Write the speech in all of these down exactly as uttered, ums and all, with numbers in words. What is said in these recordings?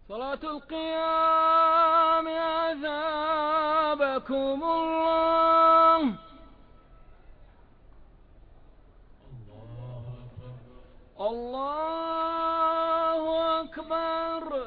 صلاة القيام أثابكم الله. الله أكبر.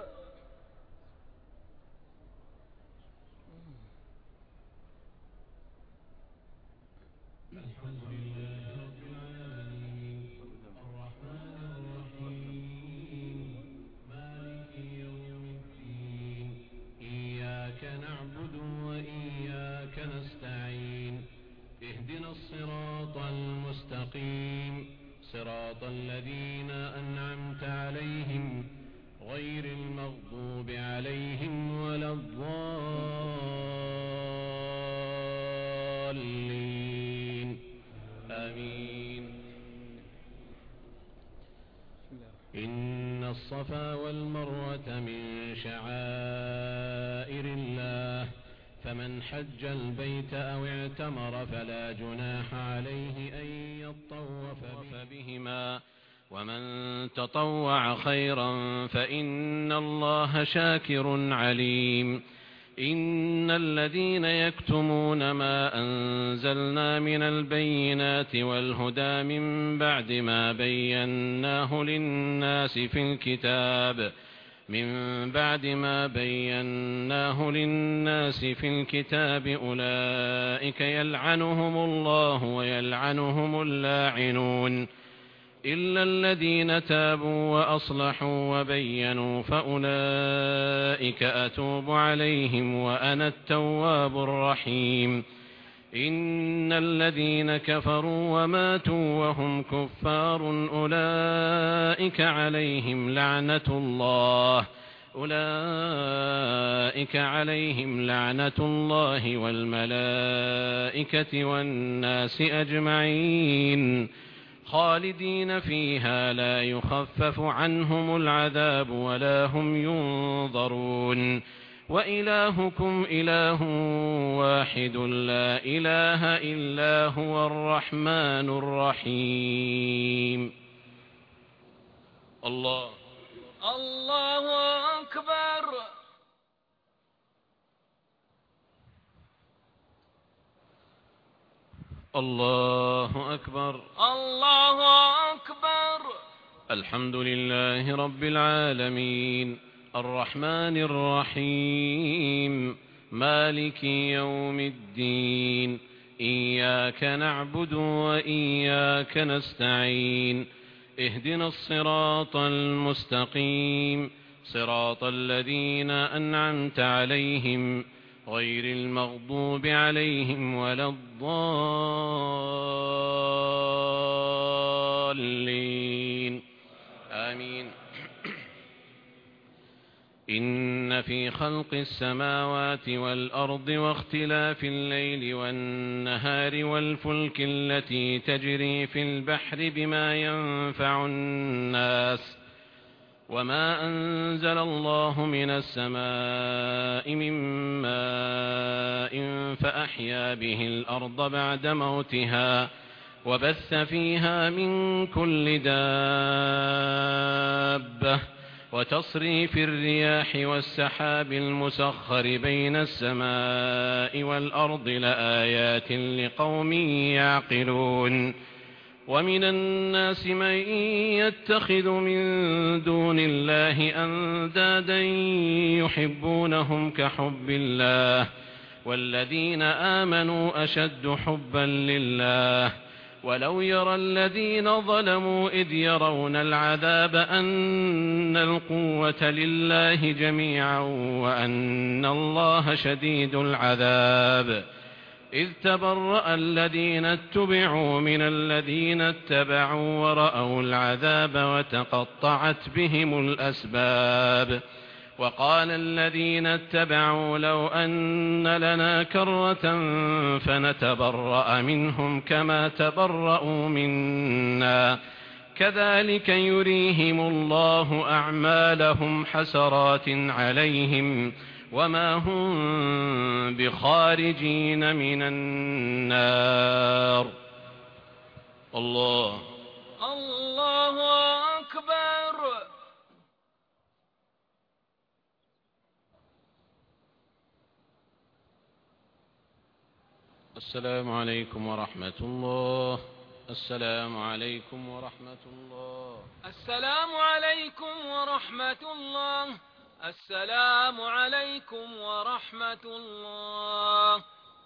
نعبد وإياك نستعين اهدنا الصراط المستقيم صراط الذين أنعمت عليهم غير المغضوب عليهم ولا الضالين آمين. إن الصفا والمروة من شعائر الله فمن حج البيت أو اعتمر فلا جناح عليه أن يطوف بهما ومن تطوع خيرا فإن الله شاكر عليم. إن الذين يكتمون ما أنزلنا من البينات والهدى من بعد ما بيناه للناس في الكتاب من بعد ما بيناه للناس في الكتاب أولئك يلعنهم الله ويلعنهم اللاعنون إلا الذين تابوا وأصلحوا وبينوا فأولئك أتوب عليهم وأنا التواب الرحيم. إن الذين كفروا وماتوا وهم كفار أولئك عليهم لعنة الله أولئك عليهم لعنة الله والملائكة والناس أجمعين خالدين فيها لا يخفف عنهم العذاب ولا هم ينظرون. وإلهكم إله واحد لا إله إلا هو الرحمن الرحيم. الله الله أكبر. الله أكبر. الله أكبر. الحمد لله رب العالمين الرحمن الرحيم مالك يوم الدين إياك نعبد وإياك نستعين اهدنا الصراط المستقيم صراط الذين أنعمت عليهم غير المغضوب عليهم ولا الضالين آمين. إن في خلق السماوات والأرض واختلاف الليل والنهار والفلك التي تجري في البحر بما ينفع الناس وما أنزل الله من السماء من ماء فأحيا به الأرض بعد موتها وبث فيها من كل دابة وتصريف الرياح والسحاب المسخر بين السماء والأرض لآيات لقوم يعقلون. ومن الناس من يتخذ من دون الله أندادا يحبونهم كحب الله والذين آمنوا أشد حبا لله ولو يرى الذين ظلموا إذ يرون العذاب أن القوة لله جميعا وأن الله شديد العذاب إذ تبرأ الذين اتبعوا من الذين اتبعوا ورأوا العذاب وتقطعت بهم الأسباب وقال الذين اتبعوا لو أن لنا كرة فنتبرأ منهم كما تبرأوا منا كذلك يريهم الله أعمالهم حسرات عليهم وما هم بخارجين من النار. الله الله أكبر. السلام عليكم ورحمة الله. السلام عليكم ورحمة الله. السلام عليكم ورحمة الله. السلام عليكم ورحمة الله.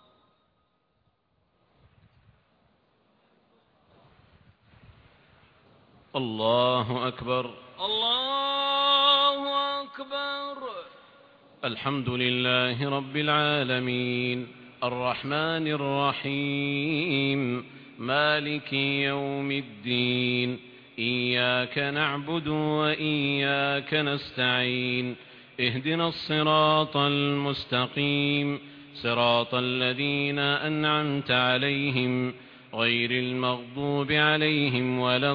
الله أكبر. الله أكبر. الحمد لله رب العالمين الرحمن الرحيم مالك يوم الدين إياك نعبد وإياك نستعين اهدنا الصراط المستقيم صراط الذين أنعمت عليهم غير المغضوب عليهم ولا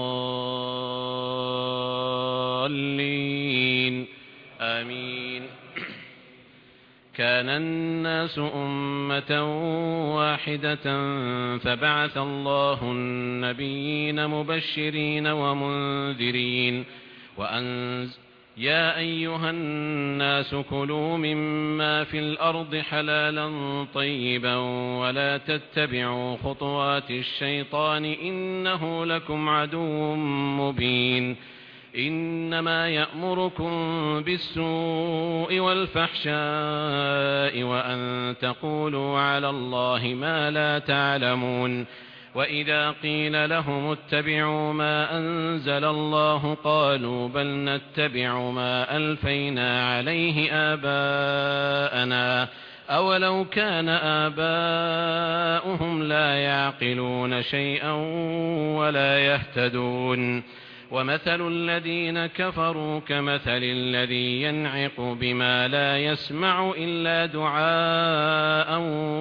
الضالين آمين. كان الناس أمة واحدة فبعث الله النبيين مبشرين ومنذرين وأنزل يا أيها الناس كلوا مما في الأرض حلالا طيبا ولا تتبعوا خطوات الشيطان إنه لكم عدو مبين. إنما يأمركم بالسوء والفحشاء وأن تقولوا على الله ما لا تعلمون. وإذا قيل لهم اتبعوا ما أنزل الله قالوا بل نتبع ما ألفينا عليه آباءنا أولو كان آباؤهم لا يعقلون شيئا ولا يهتدون. ومثل الذين كفروا كمثل الذي ينعق بما لا يسمع إلا دعاء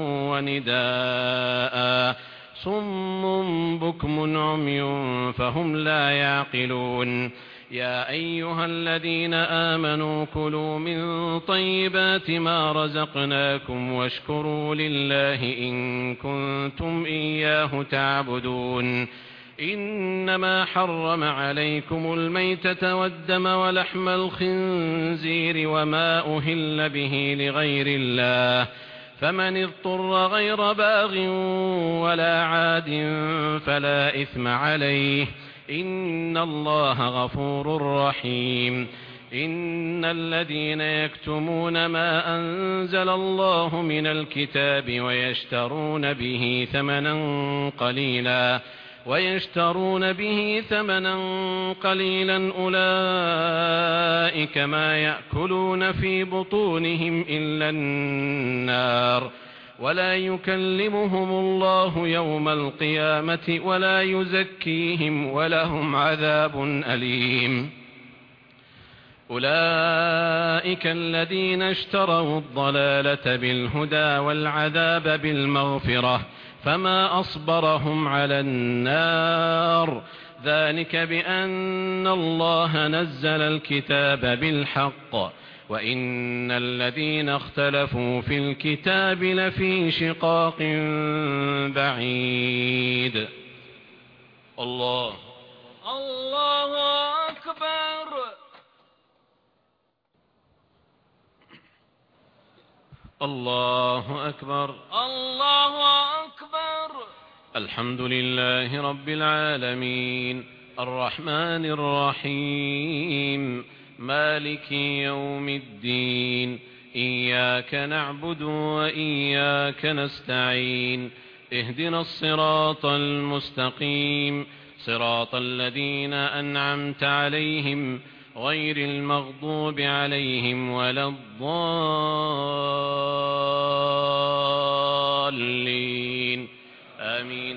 ونداء صم بكم عمي فهم لا يعقلون. يا أيها الذين آمنوا كلوا من طيبات ما رزقناكم واشكروا لله إن كنتم إياه تعبدون. إنما حرم عليكم الميتة والدم ولحم الخنزير وما أهل به لغير الله فمن اضطر غير باغ ولا عاد فلا إثم عليه إن الله غفور رحيم. إن الذين يكتمون ما أنزل الله من الكتاب ويشترون به ثمنا قليلا ويشترون به ثمنا قليلا أولئك ما يأكلون في بطونهم إلا النار ولا يكلمهم الله يوم القيامة ولا يزكيهم ولهم عذاب أليم. أولئك الذين اشتروا الضلالة بالهدى والعذاب بالمغفرة فما أصبرهم على النار ذلك بأن الله نزل الكتاب بالحق وإن الذين اختلفوا في الكتاب لفي شقاق بعيد. الله الله أكبر. الله أكبر. الله أكبر. الحمد لله رب العالمين الرحمن الرحيم مالك يوم الدين إياك نعبد وإياك نستعين اهدنا الصراط المستقيم صراط الذين أنعمت عليهم غير المغضوب عليهم ولا الضالين آمين.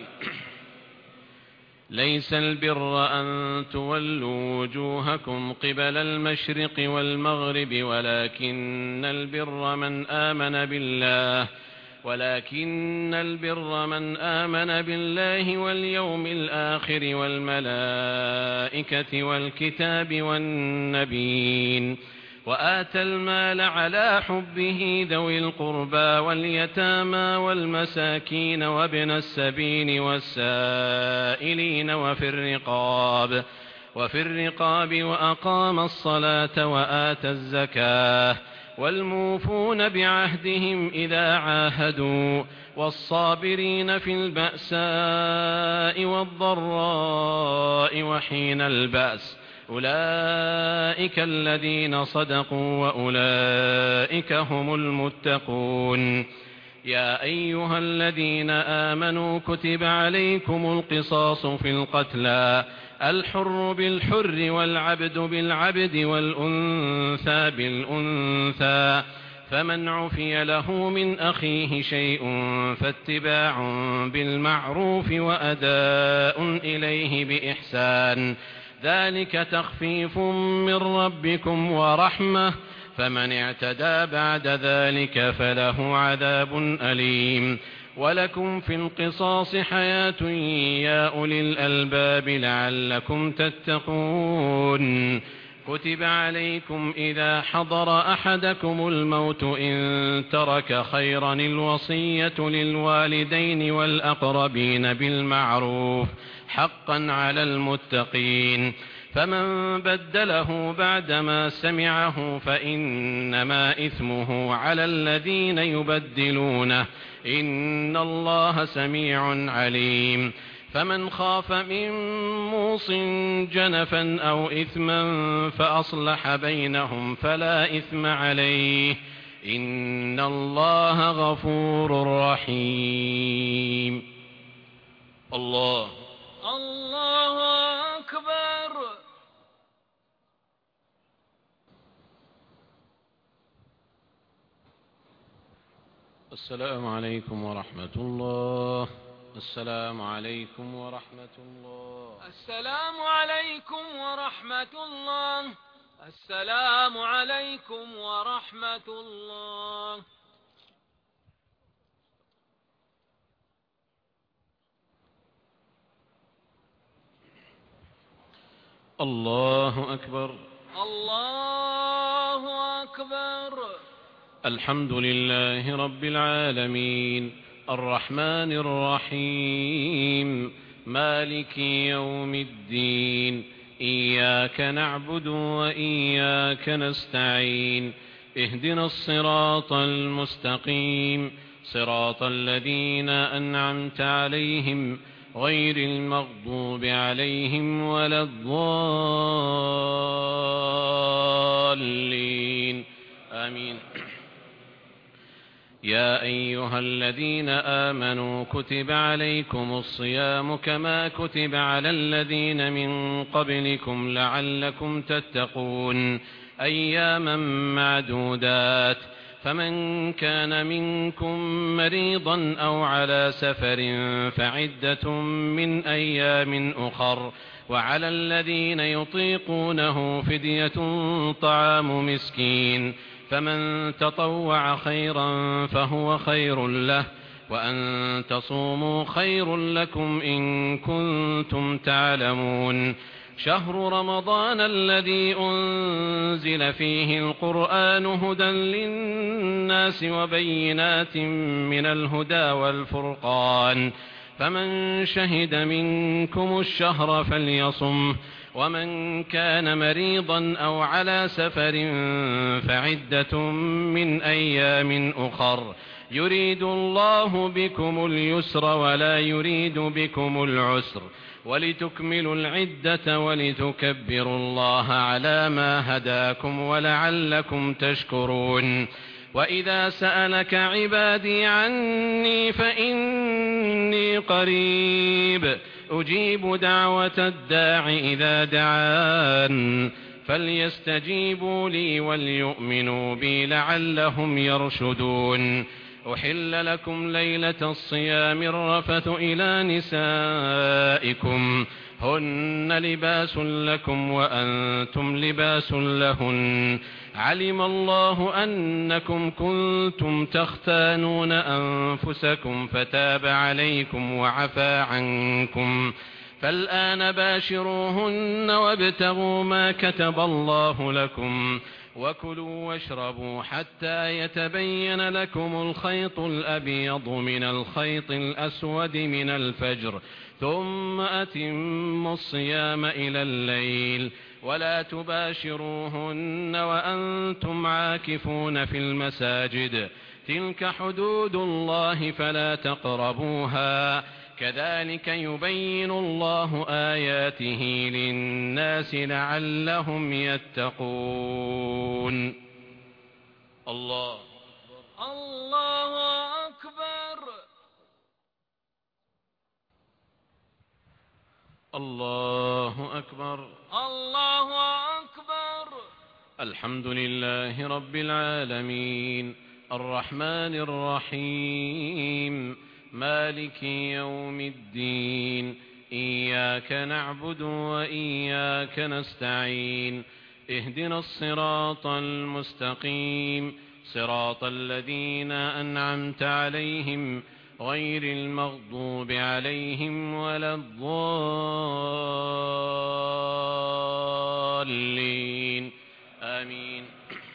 ليس البر أن تولوا وجوهكم قبل المشرق والمغرب ولكن البر من آمن بالله ولكن البر من آمن بالله واليوم الآخر والملائكة والكتاب والنبيين وآتى المال على حبه ذوي القربى واليتامى والمساكين وابن السبيل والسائلين وفي الرقاب وفي الرقاب وأقام الصلاة وآتى الزكاة والموفون بعهدهم إذا عاهدوا والصابرين في البأساء والضراء وحين البأس أولئك الذين صدقوا وأولئك هم المتقون. يا أيها الذين آمنوا كتب عليكم القصاص في القتلى الحر بالحر والعبد بالعبد والأنثى بالأنثى فمن عفي له من أخيه شيء فاتباع بالمعروف وأداء إليه بإحسان ذلك تخفيف من ربكم ورحمة فمن اعتدى بعد ذلك فله عذاب أليم. ولكم في القصاص حياة يا أولي الألباب لعلكم تتقون. كتب عليكم إذا حضر أحدكم الموت إن ترك خيرا الوصية للوالدين والأقربين بالمعروف حقا على المتقين. فمن بدله بعدما سمعه فإنما إثمه على الذين يبدلونه إن الله سميع عليم. فمن خاف من موص جنفا أو إثما فأصلح بينهم فلا إثم عليه إن الله غفور رحيم. الله الله أكبر. السلام عليكم ورحمة الله. السلام عليكم ورحمة الله. السلام عليكم ورحمة الله. السلام عليكم ورحمة الله. الله أكبر. الله أكبر. الحمد لله رب العالمين الرحمن الرحيم مالك يوم الدين إياك نعبد وإياك نستعين اهدنا الصراط المستقيم صراط الذين أنعمت عليهم غير المغضوب عليهم ولا الضالين آمين. يا أيها الذين آمنوا كتب عليكم الصيام كما كتب على الذين من قبلكم لعلكم تتقون أياما معدودات فمن كان منكم مريضا أو على سفر فعدة من أيام أخر وعلى الذين يطيقونه فدية طعام مسكين فمن تطوع خيرا فهو خير له وأن تصوموا خير لكم إن كنتم تعلمون. شهر رمضان الذي أنزل فيه القرآن هدى للناس وبينات من الهدى والفرقان فمن شهد منكم الشهر فليصمه ومن كان مريضا أو على سفر فعدة من أيام أخر يريد الله بكم اليسر ولا يريد بكم العسر ولتكملوا العدة ولتكبروا الله على ما هداكم ولعلكم تشكرون. وإذا سألك عبادي عني فإني قريب أجيب دعوة الداع إذا دعان فليستجيبوا لي وليؤمنوا بي لعلهم يرشدون. أحل لكم ليلة الصيام الرفث إلى نسائكم هن لباس لكم وأنتم لباس لهن علم الله أنكم كنتم تختانون أنفسكم فتاب عليكم وعفى عنكم فالآن باشروهن وابتغوا ما كتب الله لكم وكلوا واشربوا حتى يتبين لكم الخيط الأبيض من الخيط الأسود من الفجر ثم أتموا الصيام إلى الليل ولا تباشروهن وأنتم عاكفون في المساجد تلك حدود الله فلا تقربوها كذلك يبين الله آياته للناس لعلهم يتقون. الله الله أكبر. الله أكبر. الله أكبر. الحمد لله رب العالمين الرحمن الرحيم مالك يوم الدين إياك نعبد وإياك نستعين اهدنا الصراط المستقيم صراط الذين أنعمت عليهم غير المغضوب عليهم ولا الضالين آمين.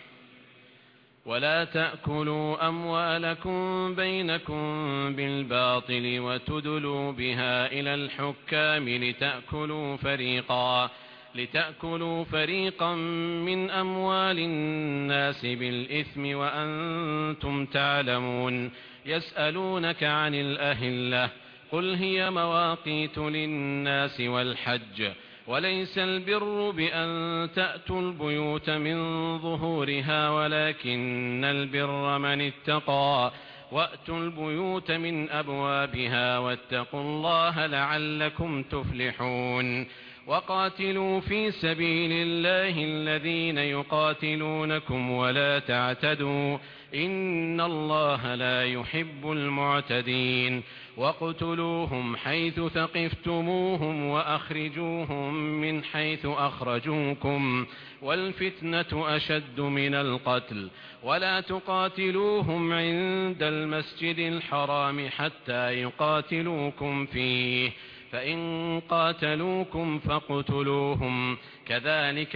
ولا تأكلوا أموالكم بينكم بالباطل وتدلوا بها إلى الحكام لتأكلوا فريقا لتأكلوا فريقا من أموال الناس بالإثم وأنتم تعلمون. يسألونك عن الأهلة قل هي مواقيت للناس والحج وليس البر بأن تأتوا البيوت من ظهورها ولكن البر من اتقى وأتوا البيوت من أبوابها واتقوا الله لعلكم تفلحون. وقاتلوا في سبيل الله الذين يقاتلونكم ولا تعتدوا إن الله لا يحب المعتدين. واقتلوهم حيث ثقفتموهم وأخرجوهم من حيث أخرجوكم والفتنة أشد من القتل ولا تقاتلوهم عند المسجد الحرام حتى يقاتلوكم فيه فإن قاتلوكم فاقتلوهم كذلك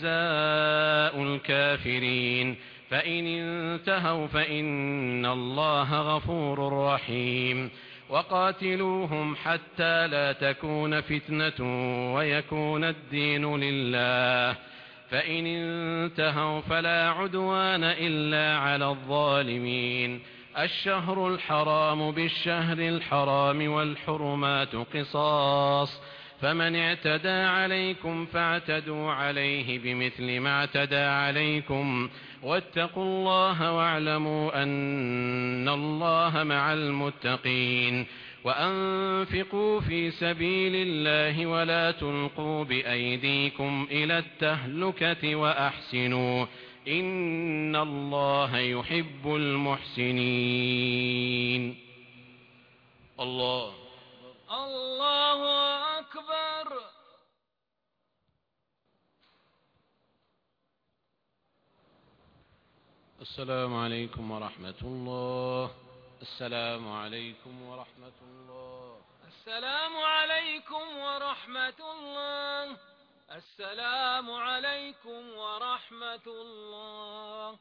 جزاء الكافرين. فإن انتهوا فإن الله غفور رحيم. وقاتلوهم حتى لا تكون فتنة ويكون الدين لله فإن انتهوا فلا عدوان إلا على الظالمين. الشهر الحرام بالشهر الحرام والحرمات قصاص فمن اعتدى عليكم فاعتدوا عليه بمثل ما اعتدى عليكم واتقوا الله واعلموا أن الله مع المتقين. وأنفقوا في سبيل الله ولا تلقوا بأيديكم إلى التهلكة وأحسنوا إن الله يحب المحسنين. الله الله أكبر. السلام عليكم ورحمة الله. السلام عليكم ورحمة الله. السلام عليكم ورحمة الله. السلام عليكم ورحمة الله.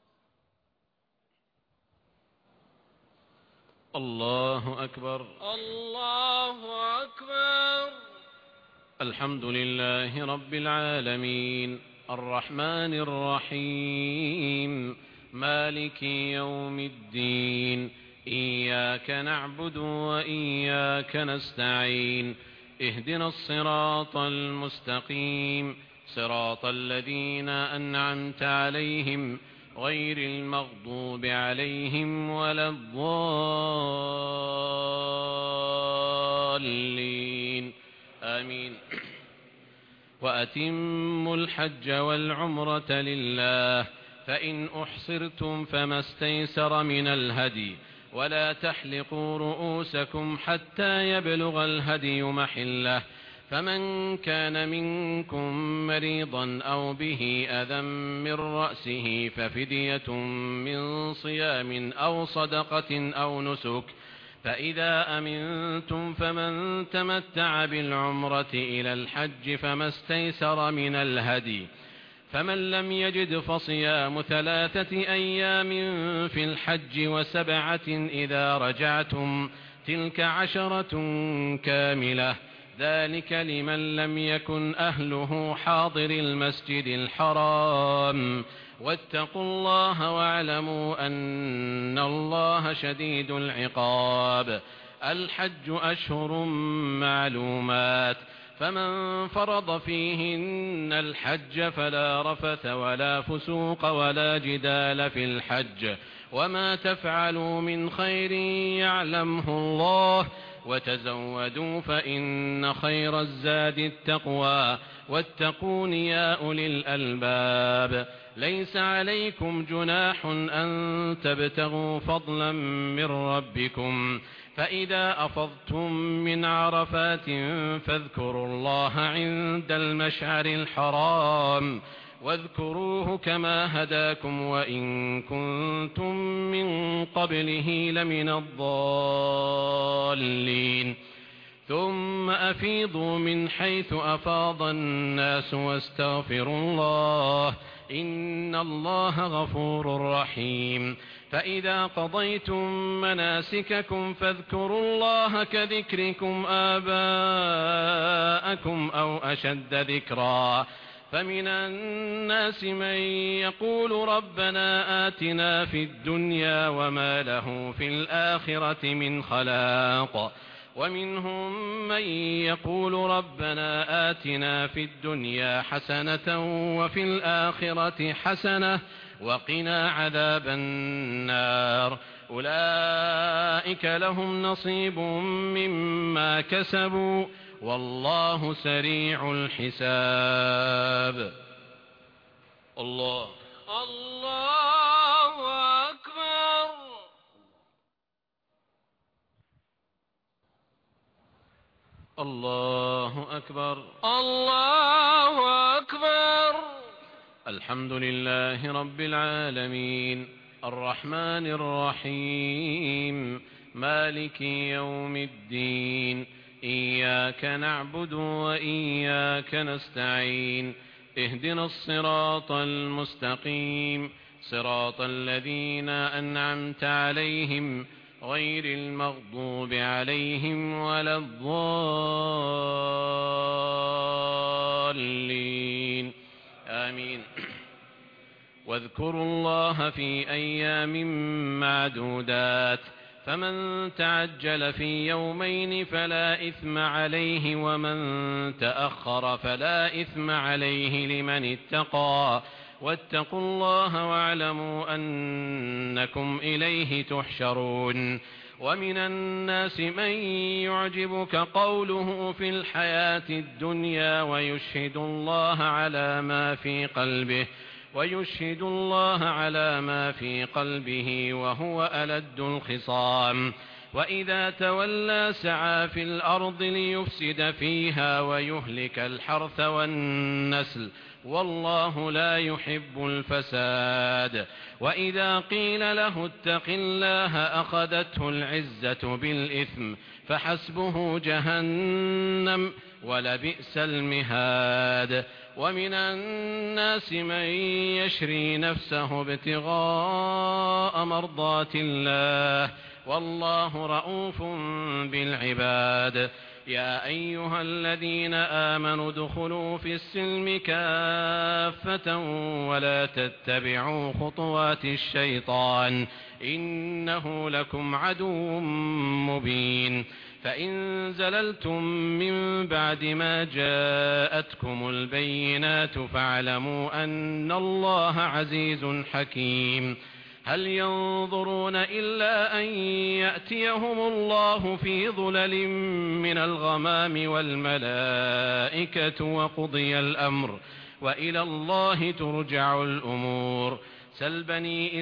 الله أكبر. الله أكبر. الحمد لله رب العالمين الرحمن الرحيم مالك يوم الدين إياك نعبد وإياك نستعين اهدنا الصراط المستقيم صراط الذين أنعمت عليهم غير المغضوب عليهم ولا الضالين آمين. وأتموا الحج والعمرة لله فإن أحصرتم فما استيسر من الهدي ولا تحلقوا رؤوسكم حتى يبلغ الهدي محله فمن كان منكم مريضا أو به أذى من رأسه ففدية من صيام أو صدقة أو نسك فإذا أمنتم فمن تمتع بالعمرة إلى الحج فما استيسر من الهدي فمن لم يجد فصيام ثلاثة أيام في الحج وسبعة إذا رجعتم تلك عشرة كاملة ذلك لمن لم يكن أهله حاضر المسجد الحرام واتقوا الله واعلموا أن الله شديد العقاب. الحج أشهر معلومات فمن فرض فيهن الحج فلا رفث ولا فسوق ولا جدال في الحج وما تفعلوا من خير يعلمه الله وتزودوا فإن خير الزاد التقوى واتقون يا أولي الألباب. ليس عليكم جناح أن تبتغوا فضلا من ربكم فإذا أفضتم من عرفات فاذكروا الله عند المشعر الحرام واذكروه كما هداكم وإن كنتم من قبله لمن الضالين. ثم أفيضوا من حيث أفاض الناس واستغفروا الله إن الله غفور رحيم. فإذا قضيتم مناسككم فاذكروا الله كذكركم آباءكم أو أشد ذكرا. فمن الناس من يقول ربنا آتنا في الدنيا وما له في الآخرة من خلاق ومنهم من يقول ربنا آتنا في الدنيا حسنة وفي الآخرة حسنة وقنا عذاب النار. أولئك لهم نصيب مما كسبوا والله سريع الحساب. الله الله أكبر. الله أكبر. الله أكبر. الحمد لله رب العالمين الرحمن الرحيم مالك يوم الدين إياك نعبد وإياك نستعين اهدنا الصراط المستقيم صراط الذين أنعمت عليهم غير المغضوب عليهم ولا الضالين آمين. واذكروا الله في أيام معدودات فمن تعجل في يومين فلا إثم عليه ومن تأخر فلا إثم عليه لمن اتقى واتقوا الله واعلموا أنكم إليه تحشرون. ومن الناس من يعجبك قوله في الحياة الدنيا ويشهد الله على ما في قلبه ويشهد الله على ما في قلبه وهو ألد الخصام. وإذا تولى سعى في الأرض ليفسد فيها ويهلك الحرث والنسل والله لا يحب الفساد. وإذا قيل له اتق الله أخذته العزة بالإثم فحسبه جهنم ولبئس المهاد. ومن الناس من يشري نفسه ابتغاء مرضات الله والله رؤوف بالعباد. يا أيها الذين آمنوا ادخلوا في السلم كافة ولا تتبعوا خطوات الشيطان إنه لكم عدو مبين. فإن زللتم من بعد ما جاءتكم البينات فاعلموا أن الله عزيز حكيم. هل ينظرون إلا أن يأتيهم الله في ظلل من الغمام والملائكة وقضي الأمر وإلى الله ترجع الأمور. سل بني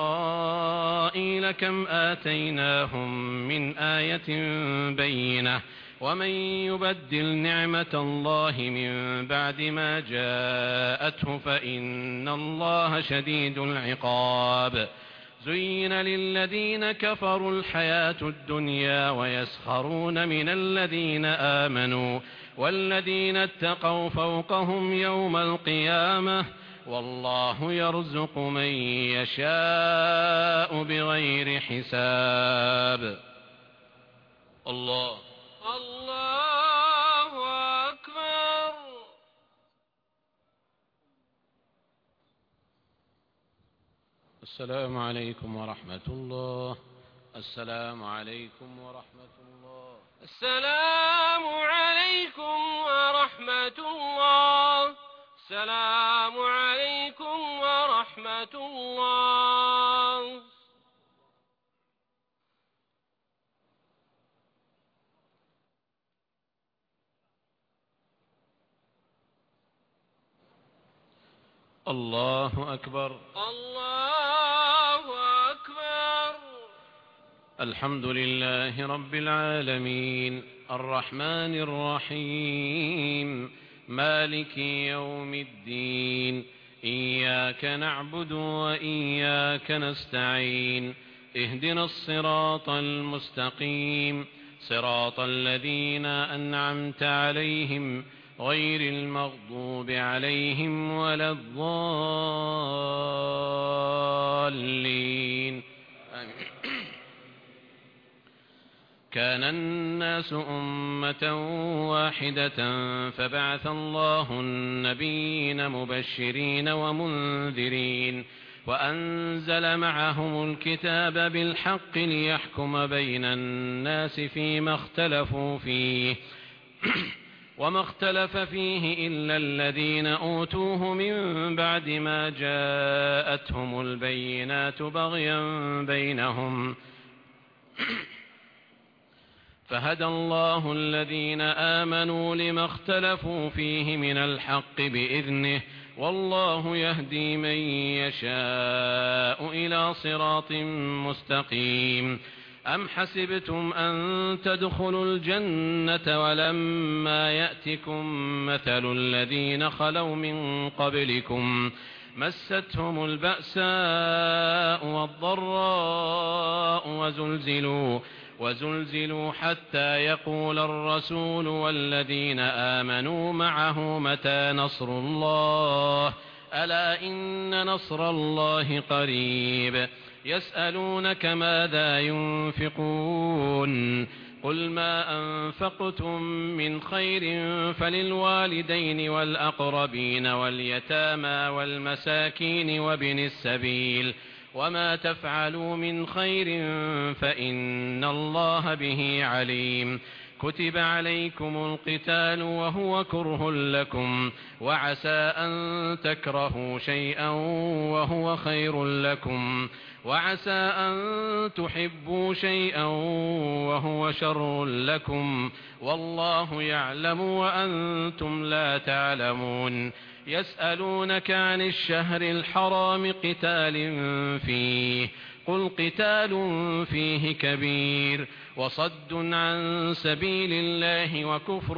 إسرائيل كم آتيناهم من آية بينة ومن يبدل نعمة الله من بعد ما جاءته فإن الله شديد العقاب. زين للذين كفروا الحياة الدنيا ويسخرون من الذين آمنوا والذين اتقوا فوقهم يوم القيامة والله يرزق من يشاء بغير حساب. الله الله السلام عليكم ورحمة الله. السلام عليكم ورحمة الله. السلام عليكم ورحمة الله. السلام عليكم ورحمة الله. الله أكبر. الله أكبر. الحمد لله رب العالمين الرحمن الرحيم مالك يوم الدين إياك نعبد وإياك نستعين اهدنا الصراط المستقيم صراط الذين أنعمت عليهم غير المغضوب عليهم ولا الضالين آمين. كان الناس أمة واحدة فبعث الله النبيين مبشرين ومنذرين وأنزل معهم الكتاب بالحق ليحكم بين الناس فيما اختلفوا فيه وما اختلف فيه إلا الذين أوتوه من بعد ما جاءتهم البينات بغيا بينهم فهدى الله الذين آمنوا لما اختلفوا فيه من الحق بإذنه والله يهدي من يشاء إلى صراط مستقيم. أم حسبتم أن تدخلوا الجنة ولما يأتكم مثل الذين خلوا من قبلكم مستهم البأساء والضراء وزلزلوا وزلزلوا حتى يقول الرسول والذين آمنوا معه متى نصر الله ألا إن نصر الله قريب. يسألونك ماذا ينفقون قل ما أنفقتم من خير فللوالدين والأقربين واليتامى والمساكين وابن السبيل وما تفعلوا من خير فإن الله به عليم. كتب عليكم القتال وهو كره لكم وعسى أن تكرهوا شيئا وهو خير لكم وعسى أن تحبوا شيئا وهو شر لكم والله يعلم وأنتم لا تعلمون. يسألونك عن الشهر الحرام قتال فيه قل قتال فيه كبير وصد عن سبيل الله وكفر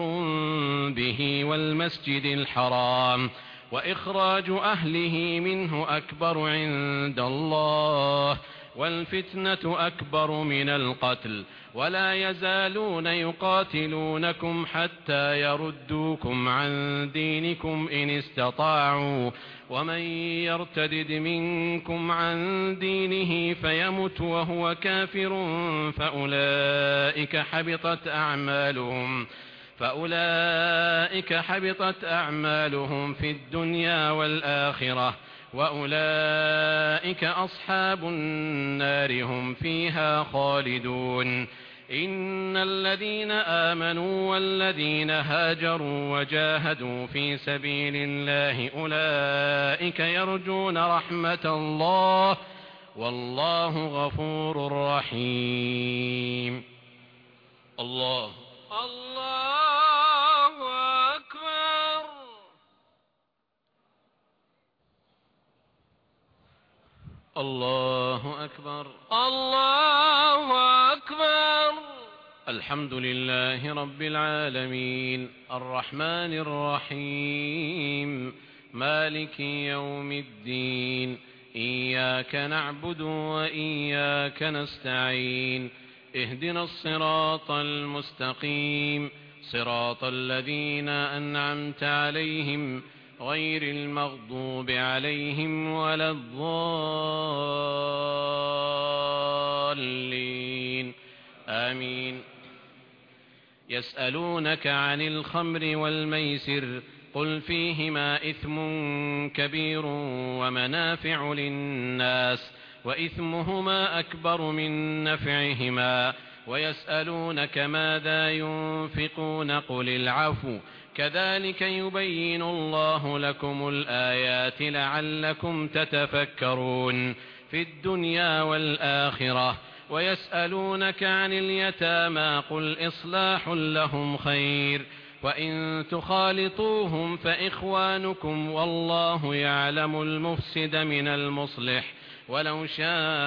به والمسجد الحرام وإخراج أهله منه أكبر عند الله والفتنة أكبر من القتل ولا يزالون يقاتلونكم حتى يردوكم عن دينكم إن استطاعوا ومن يرتدد منكم عن دينه فيمت وهو كافر فأولئك حبطت أعمالهم فأولئك حبطت أعمالهم في الدنيا والآخرة وأولئك أصحاب النار هم فيها خالدون. إن الذين آمنوا والذين هاجروا وجاهدوا في سبيل الله أولئك يرجون رحمة الله والله غفور رحيم. الله الله أكبر. الله أكبر. الله أكبر. الحمد لله رب العالمين الرحمن الرحيم مالك يوم الدين إياك نعبد وإياك نستعين اهدنا الصراط المستقيم صراط الذين أنعمت عليهم غير المغضوب عليهم ولا الضالين آمين. يسألونك عن الخمر والميسر قل فيهما إثم كبير ومنافع للناس وإثمهما أكبر من نفعهما ويسألونك ماذا ينفقون قل العفو كذلك يبين الله لكم الآيات لعلكم تتفكرون في الدنيا والآخرة ويسألونك عن اليتامى قل إصلاح لهم خير وإن تخالطوهم فإخوانكم والله يعلم المفسد من المصلح ولو شاء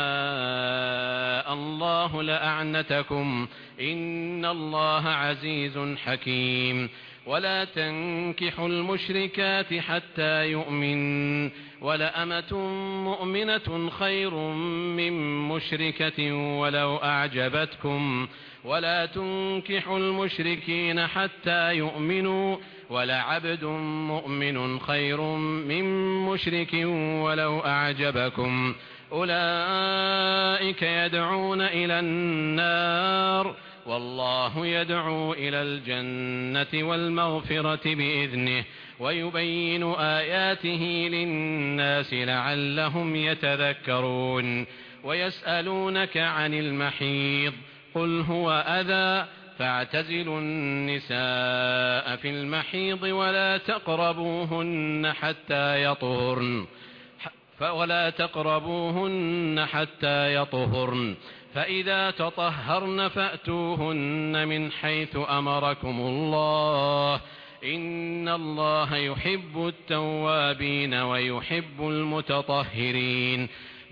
الله لأعنتكم إن الله عزيز حكيم ولا تنكحوا المشركات حتى يؤمن ولأمة مؤمنة خير من مشركة ولو أعجبتكم ولا تنكحوا المشركين حتى يؤمنوا ولعبد مؤمن خير من مشرك ولو أعجبكم أولئك يدعون إلى النار والله يدعو إلى الجنة والمغفرة بإذنه ويبين آياته للناس لعلهم يتذكرون ويسألونك عن المحيض قل هو أذى فاعتزلوا النساء في المحيض ولا تقربوهن حتى يطهرن ولا تقربوهن حتى يطهرن فإذا تطهرن فأتوهن من حيث أمركم الله إن الله يحب التوابين ويحب المتطهرين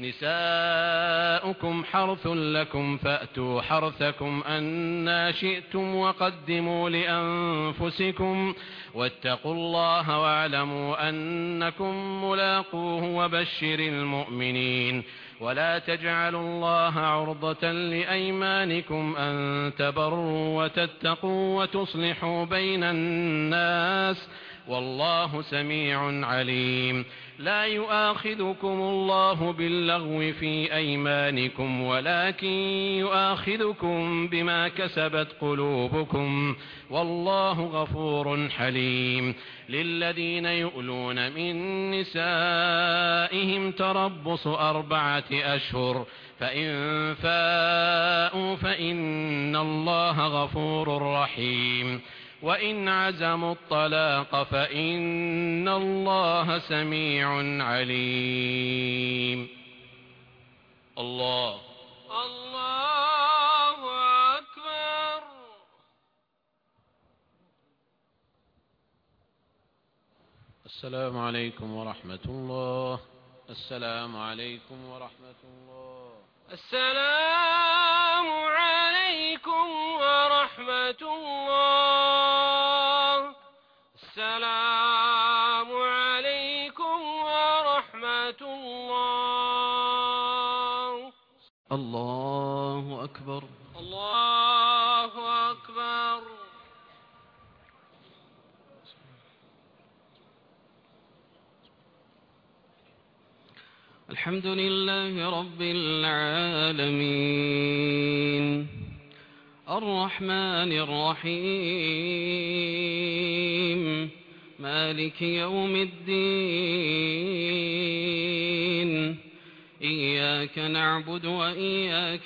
نساؤكم حرث لكم فأتوا حرثكم أنى شئتم وقدموا لأنفسكم واتقوا الله واعلموا أنكم ملاقوه وبشر المؤمنين ولا تجعلوا الله عرضة لأيمانكم أن تبروا وتتقوا وتصلحوا بين الناس والله سميع عليم لا يؤاخذكم الله باللغو في أيمانكم ولكن يؤاخذكم بما كسبت قلوبكم والله غفور حليم للذين يؤلون من نسائهم تربص أربعة أشهر فإن فاءوا فإن الله غفور رحيم وإن عزموا الطلاق فإن الله سميع عليم الله الله أكبر. السلام عليكم ورحمة الله. السلام عليكم ورحمة الله. السلام عليكم ورحمة الله. السلام عليكم ورحمة الله. الله أكبر. الله أكبر. الحمد لله رب العالمين الرحمن الرحيم مالك يوم الدين إياك نعبد وإياك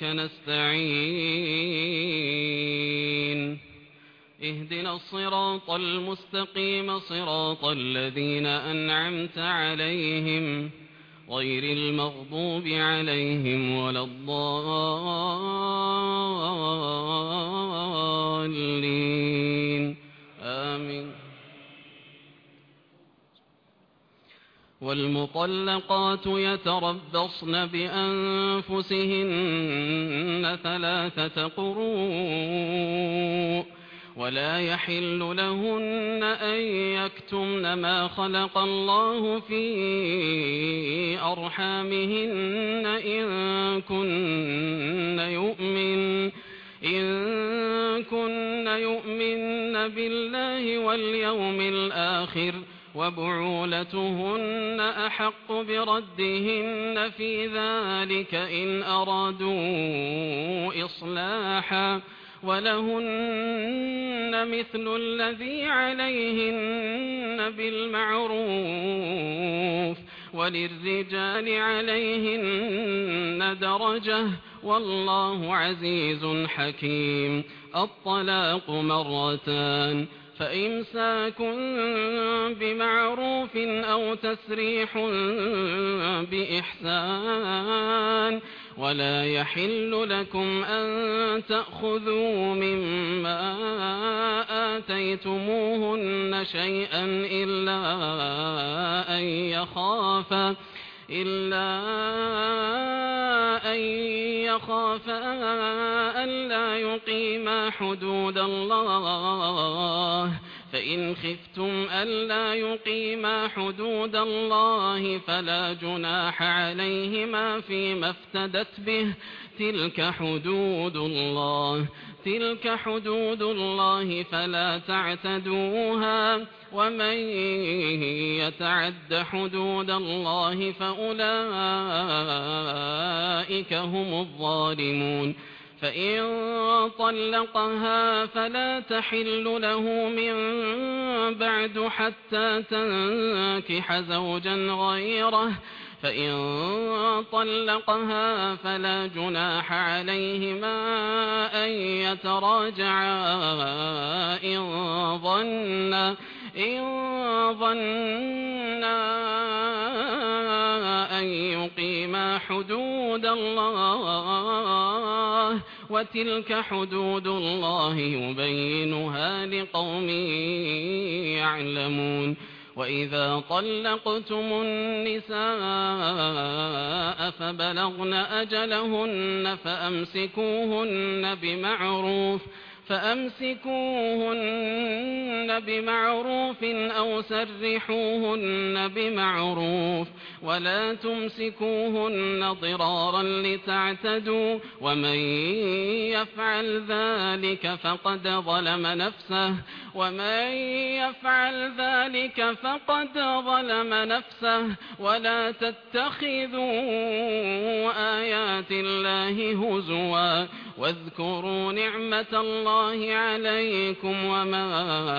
نستعين اهدنا الصراط المستقيم صراط الذين أنعمت عليهم غير المغضوب عليهم ولا الضالين آمين. والمطلقات يتربصن بأنفسهن ثلاثة قروء ولا يحل لهن أن يكتمن ما خلق الله في أرحامهن إن كن يؤمن إن كن يؤمن بالله واليوم الآخر وبعولتهن أحق بردهن في ذلك إن أرادوا إصلاحا ولهن مثل الذي عليهن بالمعروف وللرجال عليهن درجة والله عزيز حكيم. الطلاق مرتان فإمساك بمعروف أو تسريح بإحسان ولا يحل لكم أن تأخذوا مما آتيتموهن شيئا إلا أن يخافا إلا أن يخافا ألا يقيما حدود الله فإن خفتم ألا يقيما حدود الله فلا جناح عليهما فيما افتدت به تلك حدود الله تلك حدود الله فلا تعتدوها ومن يتعد حدود الله فأولئك هم الظالمون. فإن طلقها فلا تحل له من بعد حتى تنكح زوجا غيره فإن طلقها فلا جناح عليهما أن يتراجعا إن ظنا إن ظنا أن يقيما حدود الله وتلك حدود الله يبينها لقوم يعلمون. وإذا طلقتم النساء فبلغن أجلهن فأمسكوهن بمعروف فأمسكوهن بمعروف أو سرحوهن بمعروف ولا تمسكوهن ضرارا لتعتدوا ومن يفعل ذلك فقد ظلم نفسه ومن يفعل ذلك فقد ظلم نفسه ولا تتخذوا آيات الله هزوا واذكروا نعمة الله عليكم وما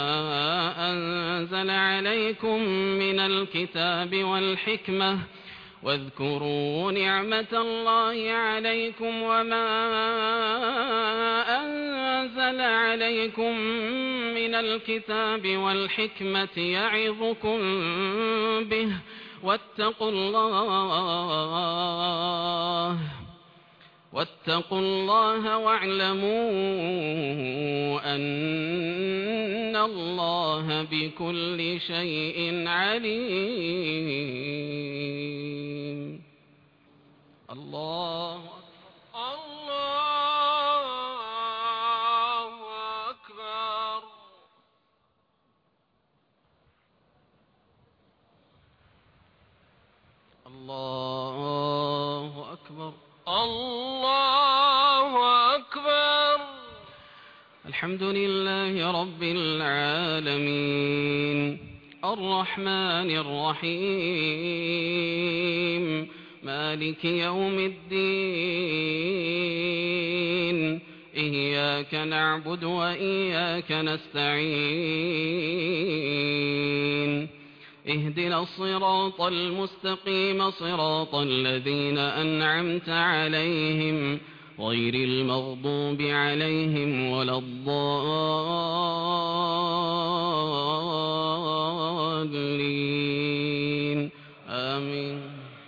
أنزل عليكم من الكتاب والحكمة واذكروا نعمة الله عليكم وما أنزل عليكم من الكتاب والحكمة يعظكم به واتقوا الله واتقوا الله واعلموا أن الله بكل شيء عليم. الله الله أكبر. الله أكبر. الله أكبر. الحمد لله رب العالمين الرحمن الرحيم مالك يوم الدين إياك نعبد وإياك نستعين اهدنا الصراط المستقيم صراط الذين أنعمت عليهم غير المغضوب عليهم ولا الضالين آمين.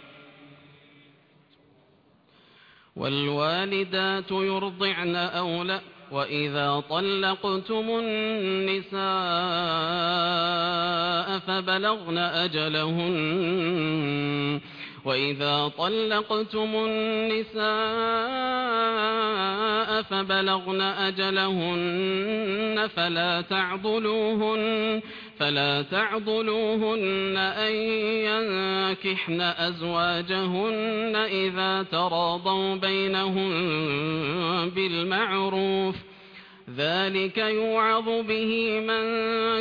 والوالدات يرضعن أولادهن وإذا طلقتم النساء فبلغن أجلهن وإذا طلقتم النساء فبلغن أجلهن فلا تعضلوهن فلا تعضلوهن أن ينكحن أزواجهن إذا تراضوا بينهم بالمعروف ذلك يوعظ به من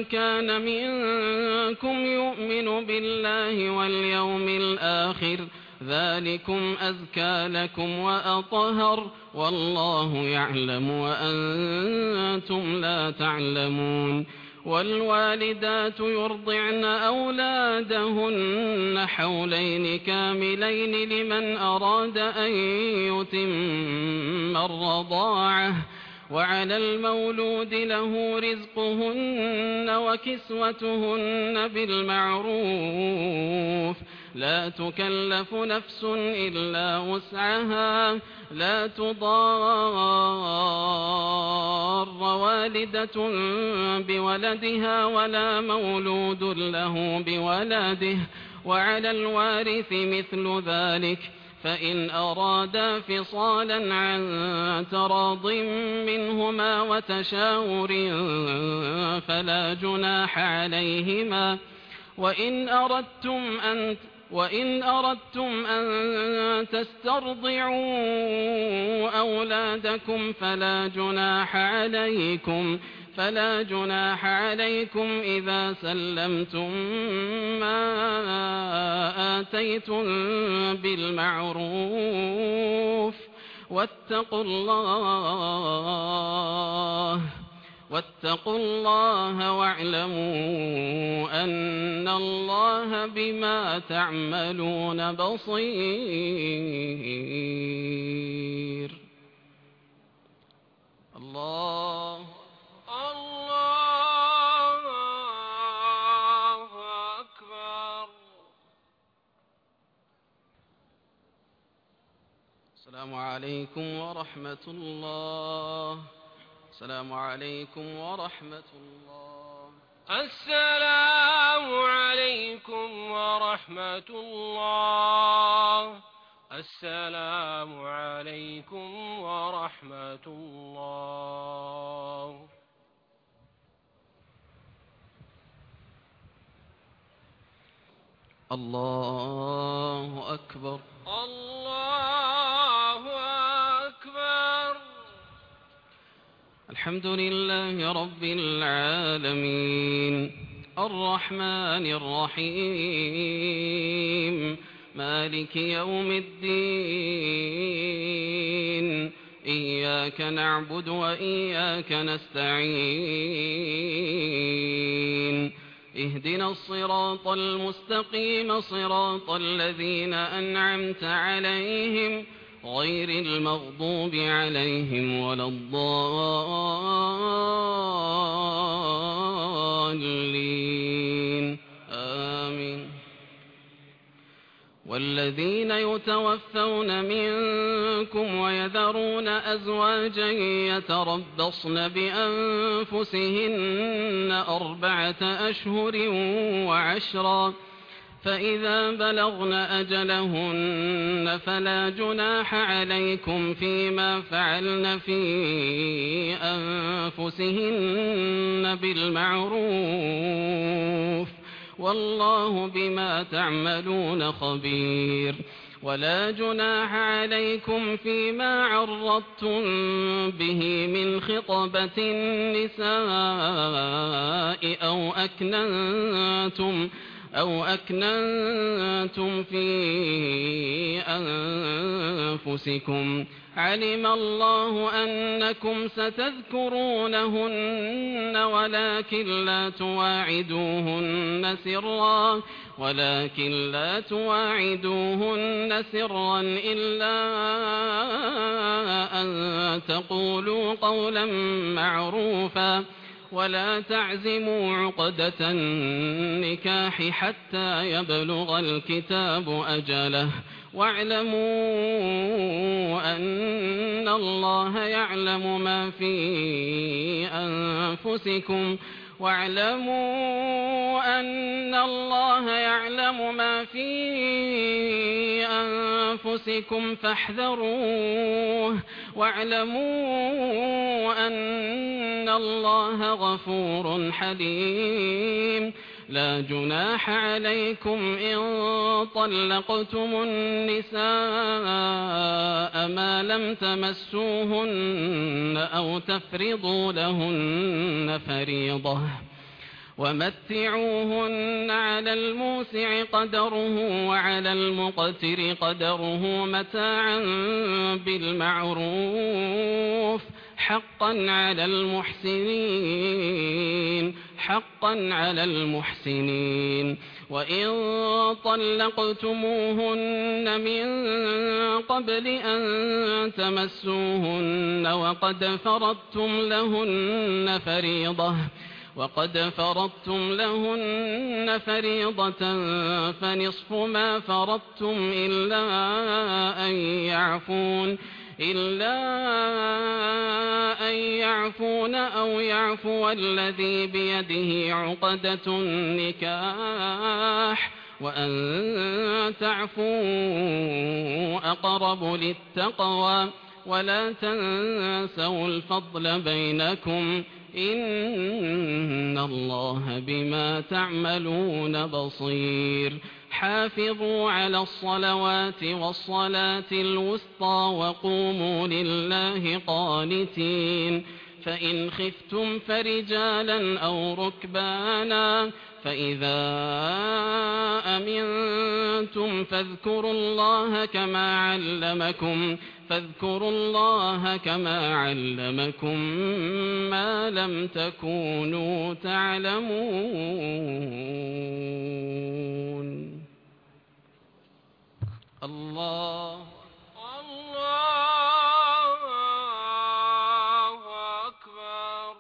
كان منكم يؤمن بالله واليوم الآخر ذلكم أزكى لكم وأطهر والله يعلم وأنتم لا تعلمون والوالدات يرضعن أولادهن حولين كاملين لمن أراد أن يتم الرضاعة وعلى المولود له رزقهن وكسوتهن بالمعروف لا تكلف نفس إلا وسعها لا تضار والدة بولدها ولا مولود له بولده وعلى الوارث مثل ذلك فإن أرادا فصالا عن تراض منهما وتشاور فلا جناح عليهما وإن أردتم أن وإن أردتم أن تسترضعوا أولادكم فلا جناح عليكم فلا جناح عليكم إذا سلمتم ما آتيتم بالمعروف واتقوا الله واتقوا الله واعلموا أن الله بما تعملون بصير. الله الله أكبر. السلام عليكم ورحمة الله. السلام عليكم ورحمة الله. السلام عليكم ورحمة الله. السلام عليكم ورحمة الله. الله أكبر. الله أكبر. الحمد لله رب العالمين الرحمن الرحيم مالك يوم الدين إياك نعبد وإياك نستعين اهدنا الصراط المستقيم صراط الذين أنعمت عليهم غير المغضوب عليهم ولا الضالين آمين. والذين يتوفون منكم ويذرون أزواجا يتربصن بأنفسهن أربعة أشهر وعشرا فإذا بلغن أجلهن فلا جناح عليكم فيما فعلن في أنفسهن بالمعروف والله بما تعملون خبير. ولا جناح عليكم فيما عرضتم به من خطبة النساء أو أكننتم أو أكننتم في أنفسكم علم الله أنكم ستذكرونهن ولكن لا تواعدوهن سرا ولكن لا تواعدوهن سرا إلا أن تقولوا قولا معروفا ولا تعزموا عقدة النكاح حتى يبلغ الكتاب أجله واعلموا أن الله يعلم ما في أنفسكم واعلموا أن الله يعلم ما في أنفسكم فاحذروه واعلموا أن الله غفور حليم. لا جناح عليكم إن طلقتم النساء ما لم تمسوهن أو تفرضوا لهن فريضة ومتعوهن على الموسع قدره وعلى المقتر قدره متاعا بالمعروف حقا على المحسنين حقا على المحسنين وإن طلقتموهن من قبل أن تمسوهن وقد فرضتم لهن فريضة وقد فرضتم لهن فريضة فنصف ما فرضتم إلا أن يعفون إلا أن يعفون أو يعفو الذي بيده عقدة النكاح وأن تعفوا أقرب للتقوى ولا تنسوا الفضل بينكم إن الله بما تعملون بصير حافظوا على الصلوات والصلاة الوسطى وقوموا لله قانتين فإن خفتم فرجالا أو ركبانا فإذا أمنتم فاذكروا الله كما علمكم فاذكروا الله كما علمكم ما لم تكونوا تعلمون الله الله أكبر.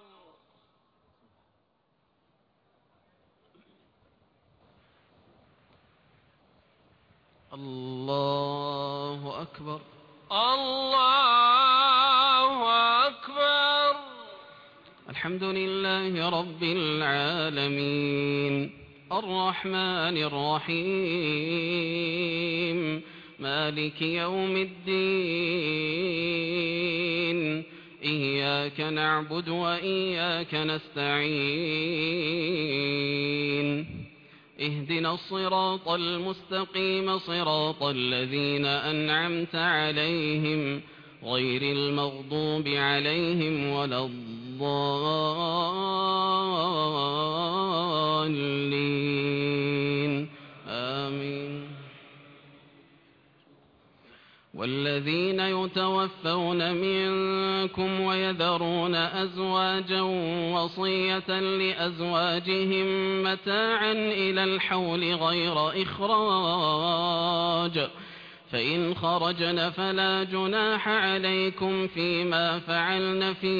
الله أكبر. الله أكبر. الحمد لله رب العالمين الرحمن الرحيم مالك يوم الدين إياك نعبد وإياك نستعين اهدنا الصراط المستقيم صراط الذين أنعمت عليهم غير المغضوب عليهم ولا الضالين آمين. والذين يتوفون منكم ويذرون أزواجا وصية لأزواجهم متاعا إلى الحول غير إخراج فإن خرجن فلا جناح عليكم فيما فعلن في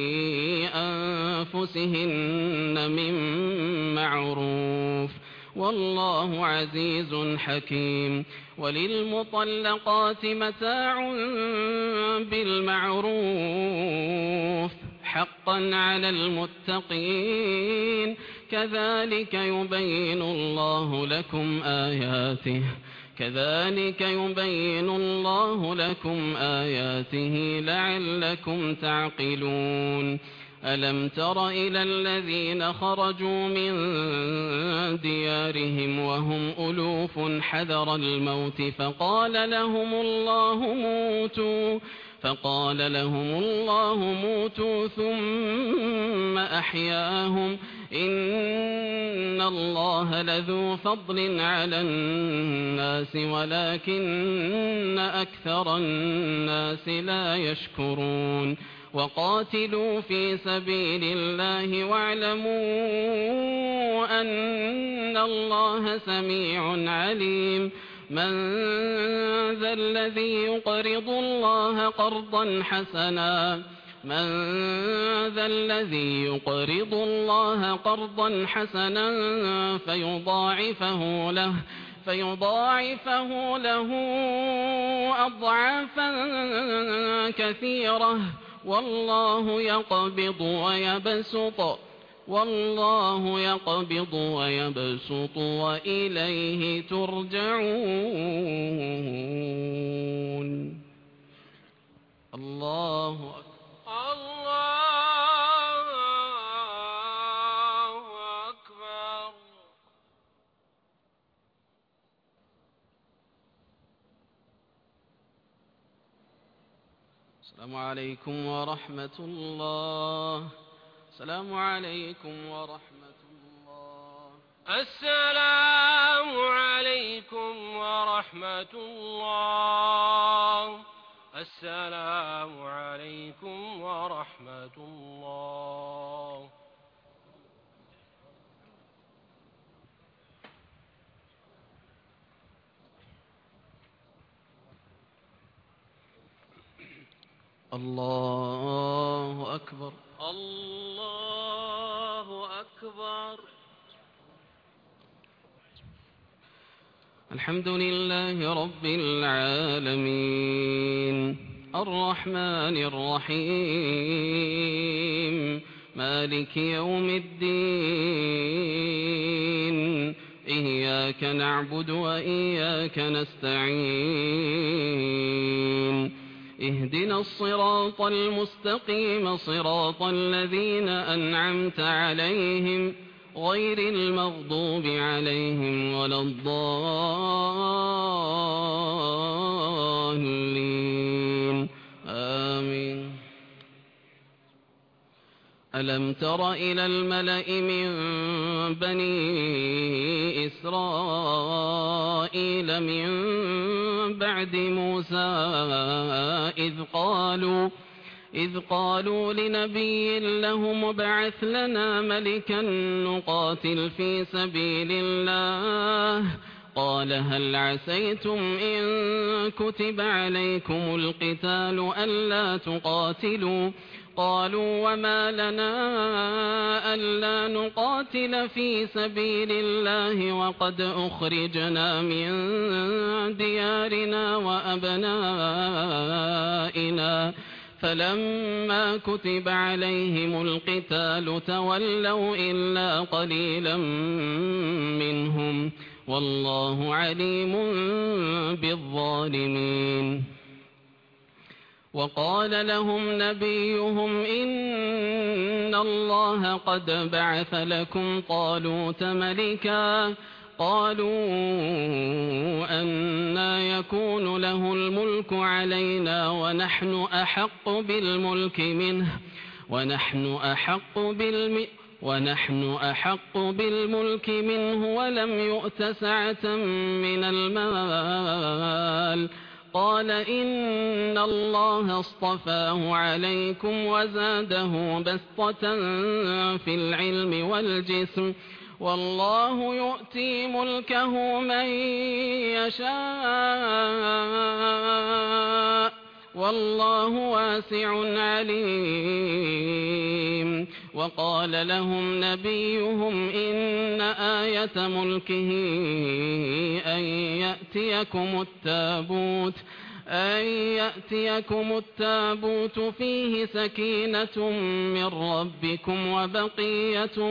أنفسهن من معروف والله عزيز حكيم. وللمطلقات متاع بالمعروف حقا على المتقين كذلك يبين الله لكم آياته كذلك يبين الله لكم آياته لعلكم تعقلون. ألم تر إلى الذين خرجوا من ديارهم وهم ألوف حذر الموت فقال لهم الله موتوا فقال لهم الله موتوا ثم أحياهم إن الله لذو فضل على الناس ولكن أكثر الناس لا يشكرون. وقاتلوا في سبيل الله واعلموا أن الله سميع عليم. من ذا الذي يقرض الله قرضا حسنا من ذا الذي يقرض الله قرضا حسنا فيضاعفه له فيضاعفه له أضعافا كثيرة والله يقبض ويبسط والله يقبض ويبسط وإليه ترجعون. الله الله أكبر. السلام عليكم ورحمة الله. السلام عليكم ورحمة الله. السلام عليكم ورحمة الله. السلام عليكم ورحمة الله. الله أكبر. الله أكبر. الحمد لله رب العالمين الرحمن الرحيم مالك يوم الدين إياك نعبد وإياك نستعين اهدنا الصراط المستقيم صراط الذين أنعمت عليهم غير المغضوب عليهم ولا الضالين آمين. ألم تر إلى الملأ من بني إسرائيل من بعد موسى إذ قالوا إذ قالوا لنبي له ابعث لنا ملكا نقاتل في سبيل الله قال هل عسيتم إن كتب عليكم القتال ألا تقاتلوا قالوا وما لنا ألا نقاتل في سبيل الله وقد أخرجنا من ديارنا وأبنائنا فلما كتب عليهم القتال تولوا إلا قليلا منهم والله عليم بالظالمين. وقال لهم نبيهم إن الله قد بعث لكم طالوت ملكا قالوا أنى يكون له الملك علينا ونحن أحق بالملك منه ونحن أحق بالم ونحن أحق بالملك منه ولم يؤت سعة من المال قال إن الله اصطفاه عليكم وزاده بسطة في العلم والجسم والله يؤتي ملكه من يشاء والله واسع عليم. وقال لهم نبيهم إن آية ملكه أن يأتيكم التابوت أن يأتيكم التابوت فيه سكينة من ربكم وبقية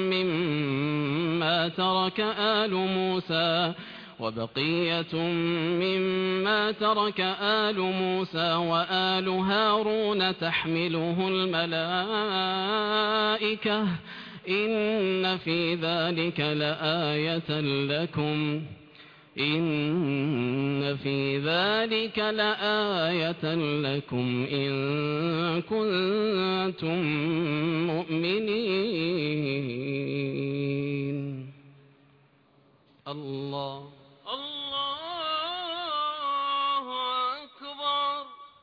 مما ترك آل موسى وبقية مما ترك آل موسى وآل هارون تحمله الملائكة إن في ذلك لآية لكم إن في ذلك لآية لكم إن كنتم مؤمنين. الله الله أكبر.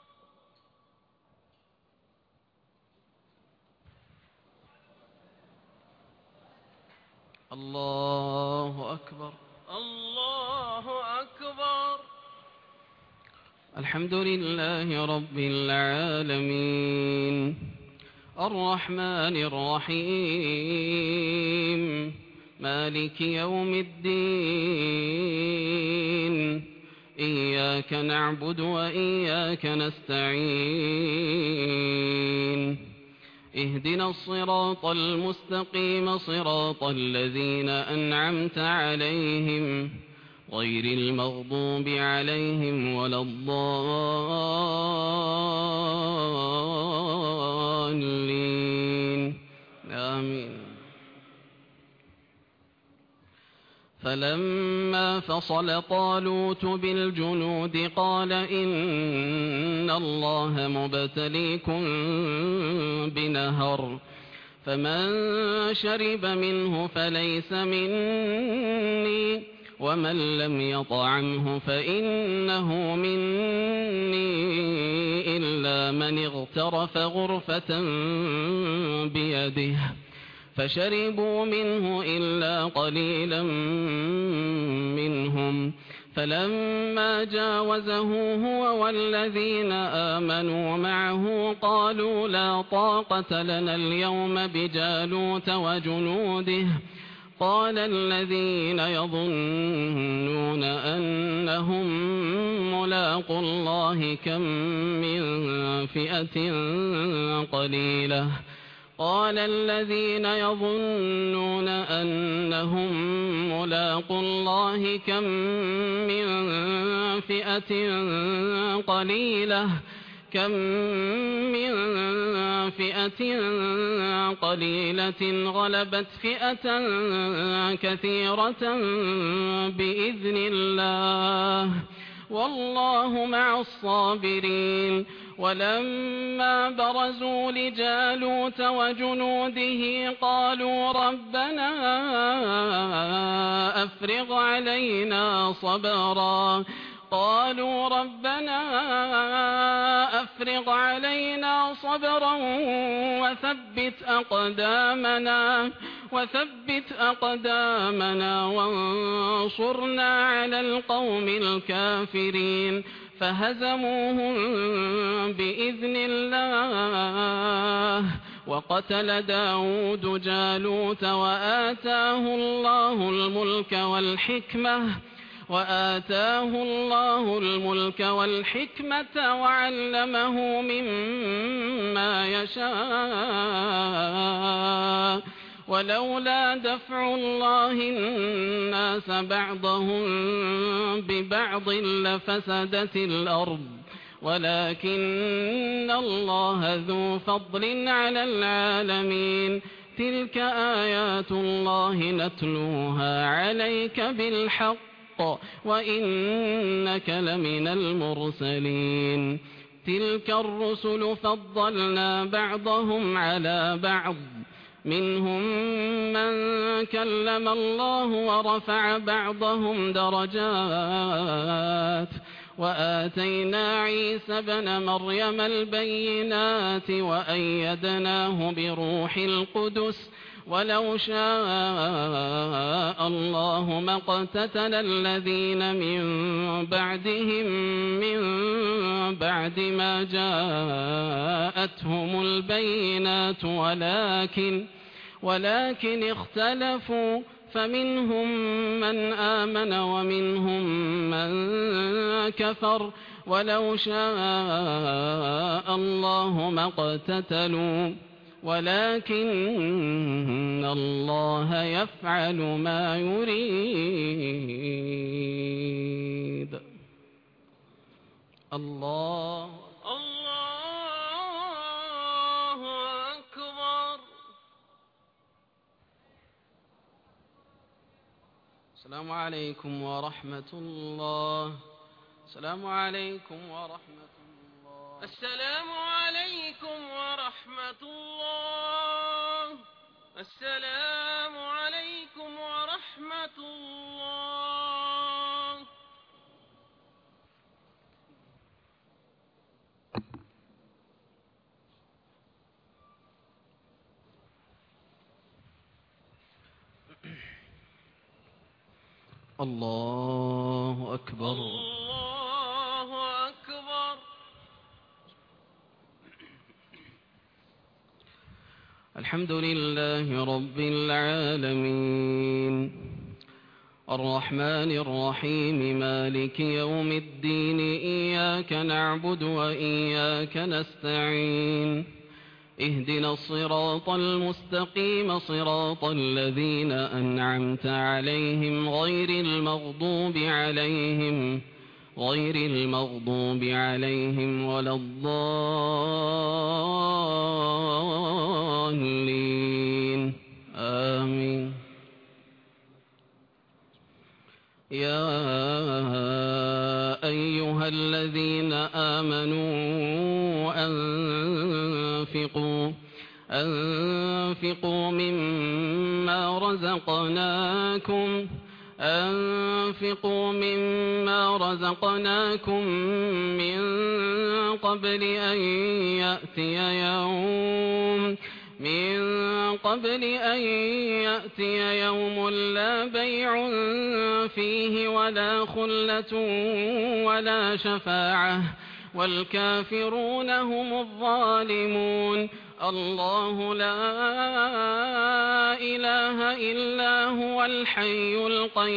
الله أكبر. الله أكبر. الحمد لله رب العالمين الرحمن الرحيم مالك يوم الدين إياك نعبد وإياك نستعين اهدنا الصراط المستقيم صراط الذين أنعمت عليهم غير المغضوب عليهم ولا الضالين آمين. فلما فصل طالوت بالجنود قال إن الله مبتليكم بنهر فمن شرب منه فليس مني ومن لم يطعمه فإنه مني إلا من اغترف غرفة بيده فشربوا منه إلا قليلا منهم فلما جاوزه هو والذين آمنوا معه قالوا لا طاقة لنا اليوم بجالوت وجنوده قال الذين يظنون أنهم ملاقو الله كم من فئة قليلة قال الذين يظنون أنهم ملاقو الله كم من فئة قليلة كم من فئة قليلة غلبت فئة كثيرة بإذن الله والله مع الصابرين ولما برزوا لجالوت وجنوده قالوا ربنا أفرغ علينا صبرا قالوا ربنا أفرغ علينا صبرا وثبت أقدامنا وثبت أقدامنا وانصرنا على القوم الكافرين فهزموهم بإذن الله وقتل داود جالوت وآتاه الله الملك والحكمة وآتاه الله الملك والحكمة وعلمه مما يشاء ولولا دفع الله الناس بعضهم ببعض لفسدت الأرض ولكن الله ذو فضل على العالمين تلك آيات الله نتلوها عليك بالحق وإنك لمن المرسلين تلك الرسل فضلنا بعضهم على بعض منهم من كلم الله ورفع بعضهم درجات وآتينا عيسى ابن مريم البينات وأيدناه بروح القدس ولو شاء الله ما اقتتل الذين من بعدهم من بعد ما جاءتهم البينات ولكن ولكن اختلفوا فمنهم من آمن ومنهم من كفر ولو شاء الله ما اقتتلوا ولكن الله يفعل ما يريد الله الله أكبر. السلام عليكم ورحمة الله. السلام عليكم ورحمة الله. السلام عليكم ورحمة الله. السلام عليكم ورحمة الله. الله أكبر. الله أكبر. الحمد لله رب العالمين الرحمن الرحيم مالك يوم الدين إياك نعبد وإياك نستعين اهدنا الصراط المستقيم صراط الذين أنعمت عليهم غير المغضوب عليهم غير المغضوب عليهم ولا الضالين آمين. يا أيها الذين آمنوا أنفقوا أنفقوا مما رزقناكم أنفقوا مما رزقناكم من قبل أن يأتي يوم من قبل أن يأتي يوم لا بيع فيه ولا خلة ولا شفاعة والكافرون هم الظالمون. الله لا إله إلا هو الحي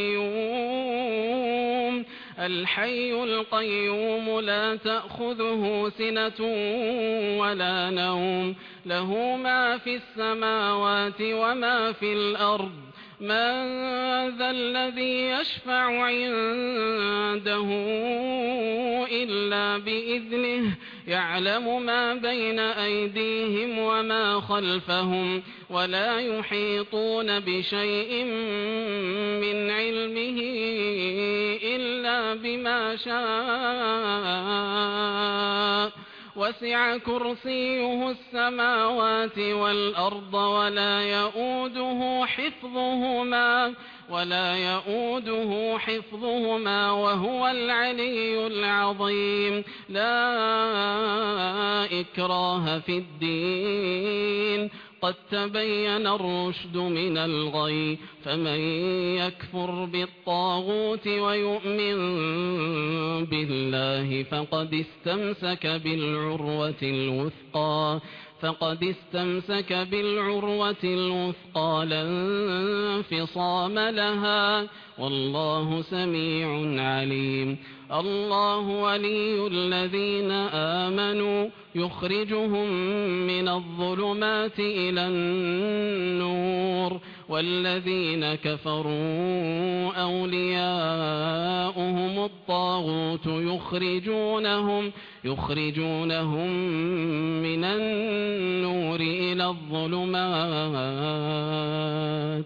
القيوم الحي القيوم لا تأخذه سنة ولا نوم له ما في السماوات وما في الأرض من ذا الذي يشفع عنده إلا بإذنه يعلم ما بين أيديهم وما خلفهم ولا يحيطون بشيء من علمه إلا بما شاء وسع كرسيه السماوات والأرض ولا يؤوده حفظهما ولا يؤوده حفظهما وهو العلي العظيم. لا إكراه في الدين قد تبين الرشد من الغي فمن يكفر بالطاغوت ويؤمن بالله فقد استمسك بالعروة الوثقى فقد استمسك بالعروة الوثقى لا انفصام لها والله سميع عليم. الله ولي الذين آمنوا يخرجهم من الظلمات إلى النور والذين كفروا أولياؤهم الطاغوت يخرجونهم يخرجونهم من النور إلى الظلمات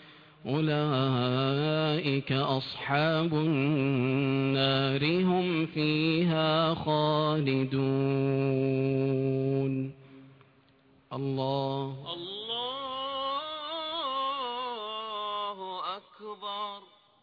أولئك أصحاب النار هم فيها خالدون. الله الله أكبر.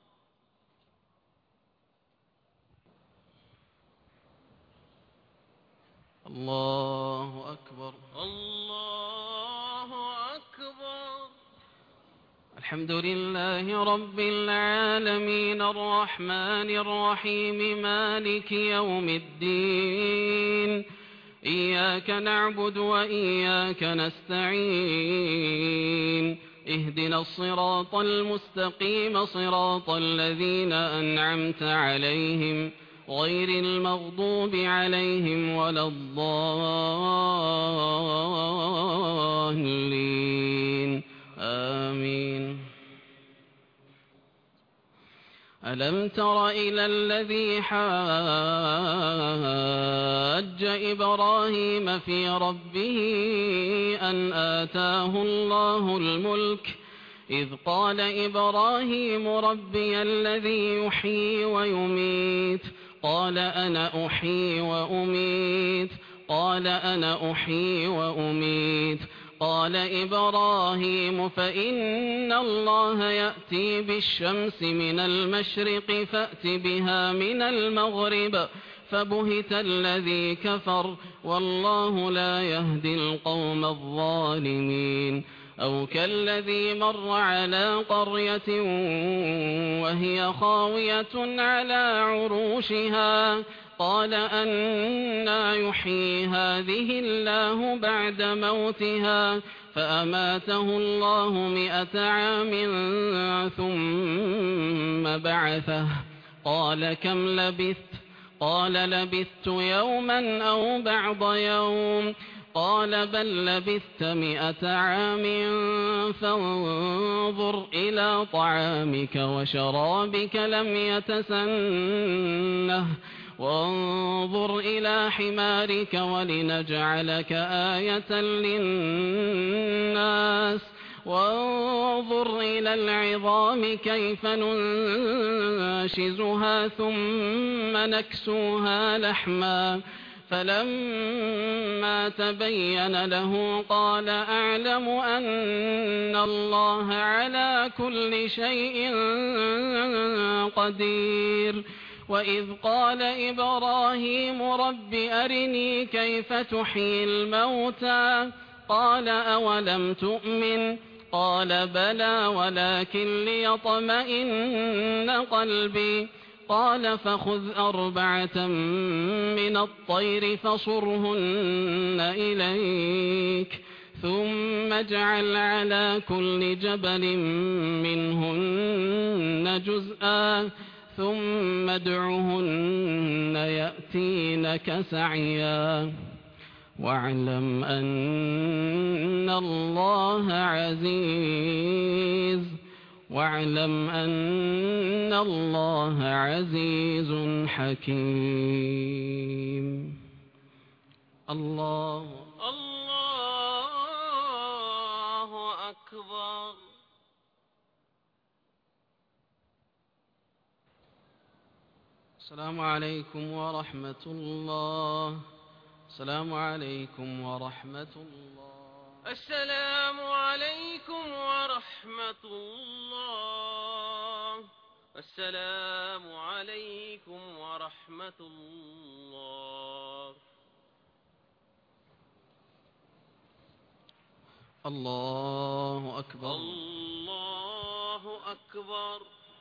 الله أكبر. الله أكبر. الحمد لله رب العالمين الرحمن الرحيم مالك يوم الدين إياك نعبد وإياك نستعين اهدنا الصراط المستقيم صراط الذين أنعمت عليهم غير المغضوب عليهم ولا الضالين آمين. ألم تر إلى الذي حاج إبراهيم في ربه أن آتاه الله الملك إذ قال إبراهيم ربي الذي يحيي ويميت قال أنا أحيي وأميت قال أنا أحيي وأميت قال إبراهيم فإن الله يأتي بالشمس من المشرق فأت بها من المغرب فبهت الذي كفر والله لا يهدي القوم الظالمين. أو كالذي مر على قرية وهي خاوية على عروشها قال أنى يحيي هذه الله بعد موتها فأماته الله مئة عام ثم بعثه قال كم لبثت قال لبثت يوما أو بعض يوم قال بل لبثت مئة عام فانظر إلى طعامك وشرابك لم يتسنه وانظر إلى حمارك ولنجعلك آية للناس وانظر إلى العظام كيف ننشزها ثم نكسوها لحما فلما تبين له قال أعلم أن الله على كل شيء قدير. وإذ قال إبراهيم رب أرني كيف تحيي الموتى قال أولم تؤمن قال بلى ولكن ليطمئن قلبي قال فخذ أربعة من الطير فصرهن إليك ثم اجعل على كل جبل منهن جزءا ثم ادعهن يأتينك سعيا واعلم أن الله عزيز واعلم أن الله عزيز حكيم. الله الله أكبر. السلام عليكم ورحمة الله. السلام عليكم ورحمة الله. السلام عليكم ورحمة الله. السلام عليكم ورحمة الله. الله أكبر. الله أكبر.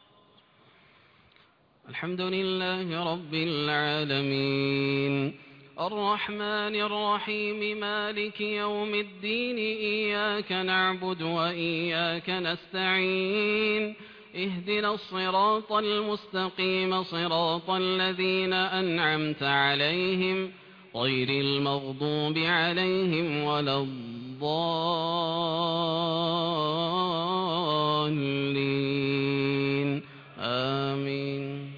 الحمد لله رب العالمين الرحمن الرحيم مالك يوم الدين إياك نعبد وإياك نستعين اهدنا الصراط المستقيم صراط الذين أنعمت عليهم غير المغضوب عليهم ولا الضالين آمين.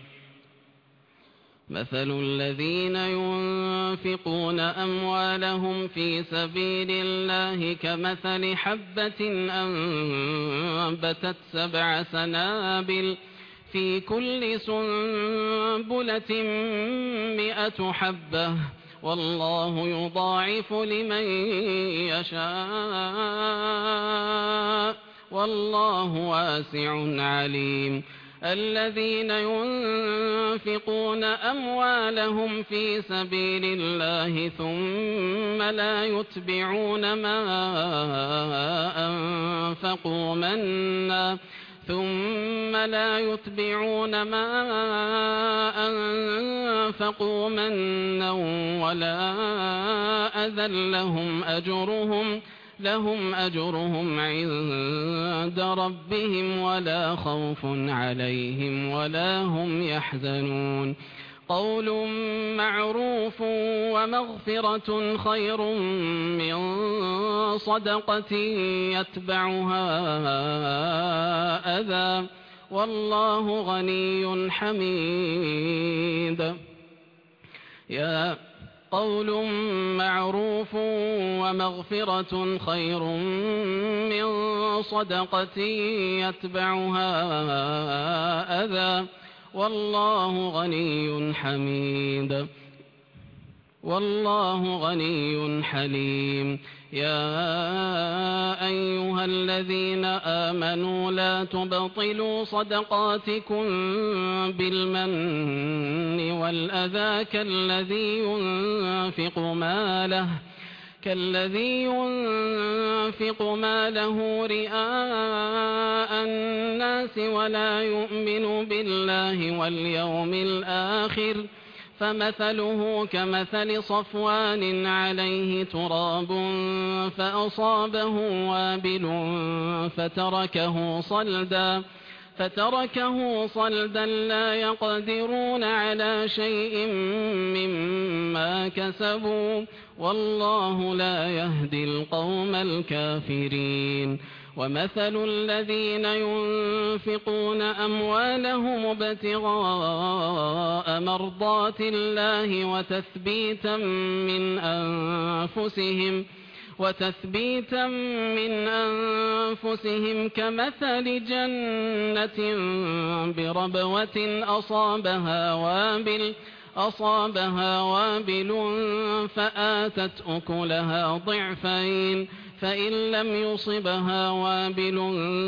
مثل الذين ينفقون أموالهم في سبيل الله كمثل حبة أنبتت سبع سنابل في كل سنبلة مئة حبة والله يضاعف لمن يشاء والله واسع عليم. الذين ينفقون أموالهم في سبيل الله ثم لا يتبعون ما أنفقوا منا ثم لا يتبعون ما أنفقوا منا ولا أذى لهم أجرهم لهم أجرهم عند ربهم ولا خوف عليهم ولا هم يحزنون. قول معروف ومغفرة خير من صدقة يتبعها أذى والله غني حميد. يا قول معروف ومغفرة خير من صدقة يتبعها أذى والله غني حميد والله غني حليم. يا أيها الذين آمنوا لا تبطلوا صدقاتكم بالمن والأذى كالذي ينفق ماله كالذي ينفق ماله رئاء الناس ولا يؤمن بالله واليوم الآخر فمثله كمثل صفوان عليه تراب فأصابه وابل فتركه صلدا فتركه صلدا لا يقدرون على شيء مما كسبوا والله لا يهدي القوم الكافرين. ومثل الذين ينفقون أموالهم ابتغاء مرضات الله وتثبيتا من أنفسهم وتثبيتا من أنفسهم كمثل جنة بربوة أصابها وابل أصابها وابل فآتت أكلها ضعفين فإن لم يصبها وابل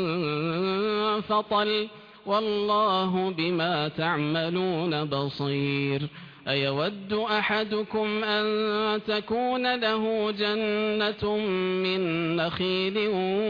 فطل والله بما تعملون بصير أيود أحدكم أن تكون له جنة من نخيل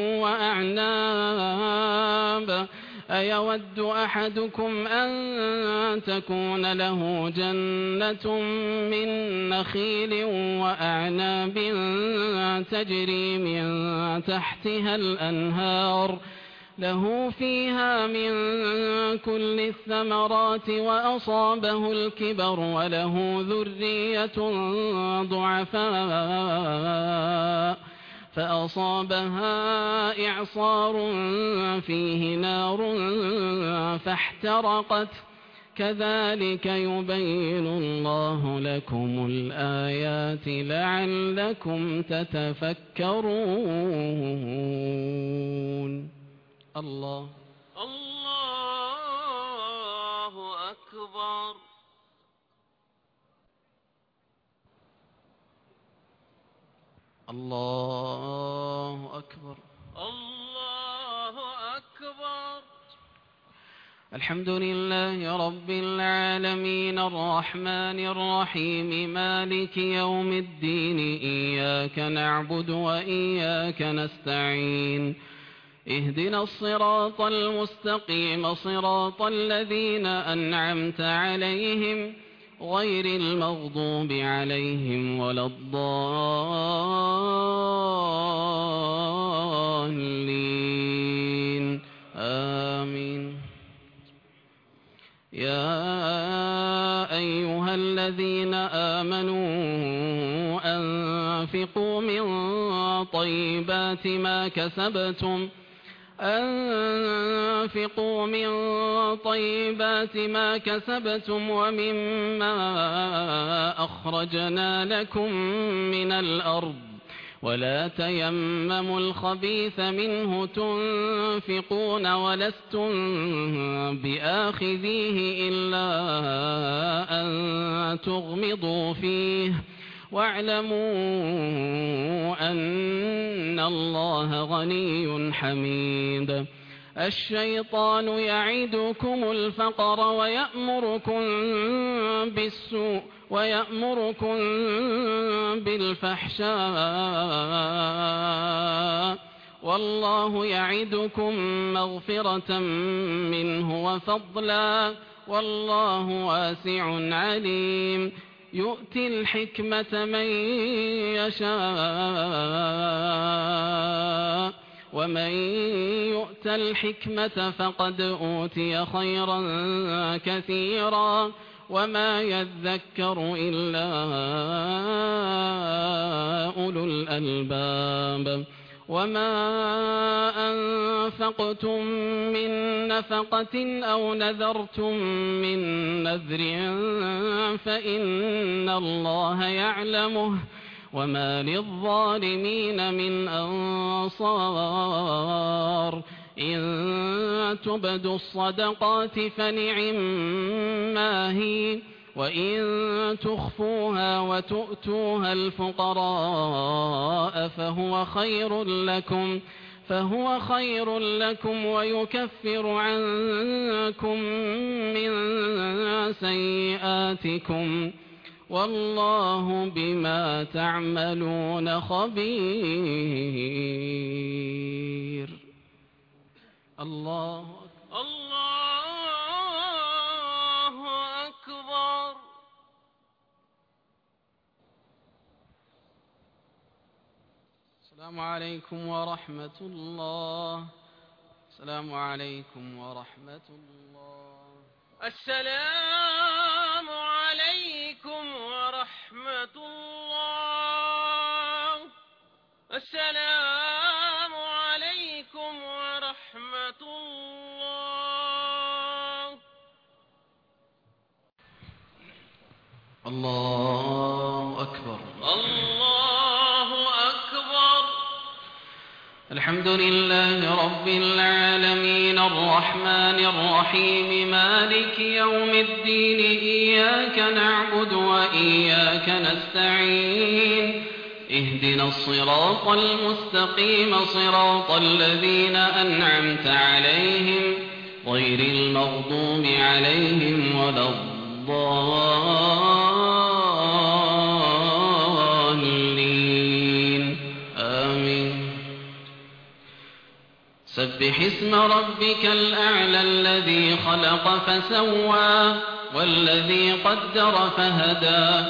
وأعناب أيود أحدكم أن تكون له جنة من نخيل وأعناب تجري من تحتها الأنهار له فيها من كل الثمرات وأصابه الكبر وله ذرية ضعفاء فأصابها إعصار فيه نار فاحترقت كذلك يبين الله لكم الآيات لعلكم تتفكرون. الله الله أكبر. الله أكبر. الله أكبر. الحمد لله رب العالمين الرحمن الرحيم مالك يوم الدين إياك نعبد وإياك نستعين اهدنا الصراط المستقيم صراط الذين أنعمت عليهم غير المغضوب عليهم ولا الضالين آمين. يا أيها الذين آمنوا أنفقوا من طيبات ما كسبتم أنفقوا من طيبات ما كسبتم ومما أخرجنا لكم من الأرض ولا تيمموا الخبيث منه تنفقون ولستم بآخذيه إلا أن تغمضوا فيه واعلموا أن الله غني حميد. الشيطان يعدكم الفقر ويأمركم بالسوء ويأمركم بالفحشاء والله يعدكم مغفرة منه وفضلا والله واسع عليم. يؤتي الحكمة من يشاء ومن يؤت الحكمة فقد أوتي خيرا كثيرا وما يذكر إلا أولو الألباب. وما أنفقتم من نفقة أو نذرتم من نذر فإن الله يعلمه وما للظالمين من أنصار. إن تبدوا الصدقات فنعما هي وإن تخفوها وتؤتوها الفقراء فهو خير لكم فهو خير لكم ويكفر عنكم من سيئاتكم والله بما تعملون خبير. الله الله أكبر. السلام عليكم ورحمة الله. السلام عليكم ورحمة الله. السلام عليكم ورحمة الله. السلام عليكم ورحمة الله. الله أكبر. الله أكبر. الحمد لله رب العالمين الرحمن الرحيم مالك يوم الدين إياك نعبد وإياك نستعين اهدنا الصراط المستقيم صراط الذين أنعمت عليهم غير المغضوب عليهم ولا الضالين آمين. سبح اسم ربك الأعلى الذي خلق فسوى والذي قدر فهدى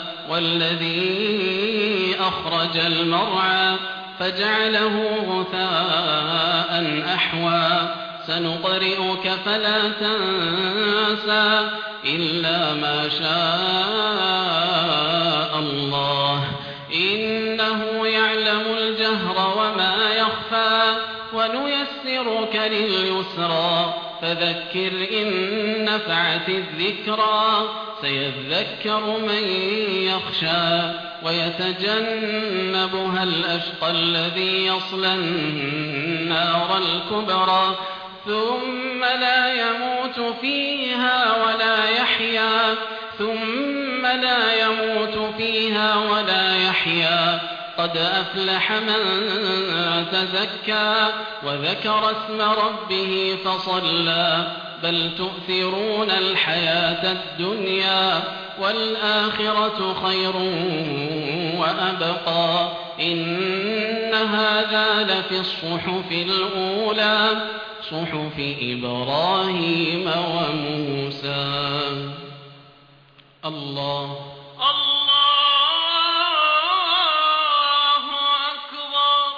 والذي أخرج المرعى فجعله غثاء أحوى سنقرئك فلا تنسى إلا ما شاء الله إنه يعلم الجهر وما يخفى ونيسرك لليسرى فذكر إن نفعت الذكرى سيذكر من يخشى ويتجنبها الأشقى الذي يصلى النار الكبرى ثم لا يموت فيها ولا يحيا ثم لا يموت فيها ولا يحيا قد أفلح من تزكى وذكر اسم ربه فصلى بل تؤثرون الحياة الدنيا والآخرة خير وأبقى إن هذا لفي الصحف الأولى صحف إبراهيم وموسى. الله الله أكبر.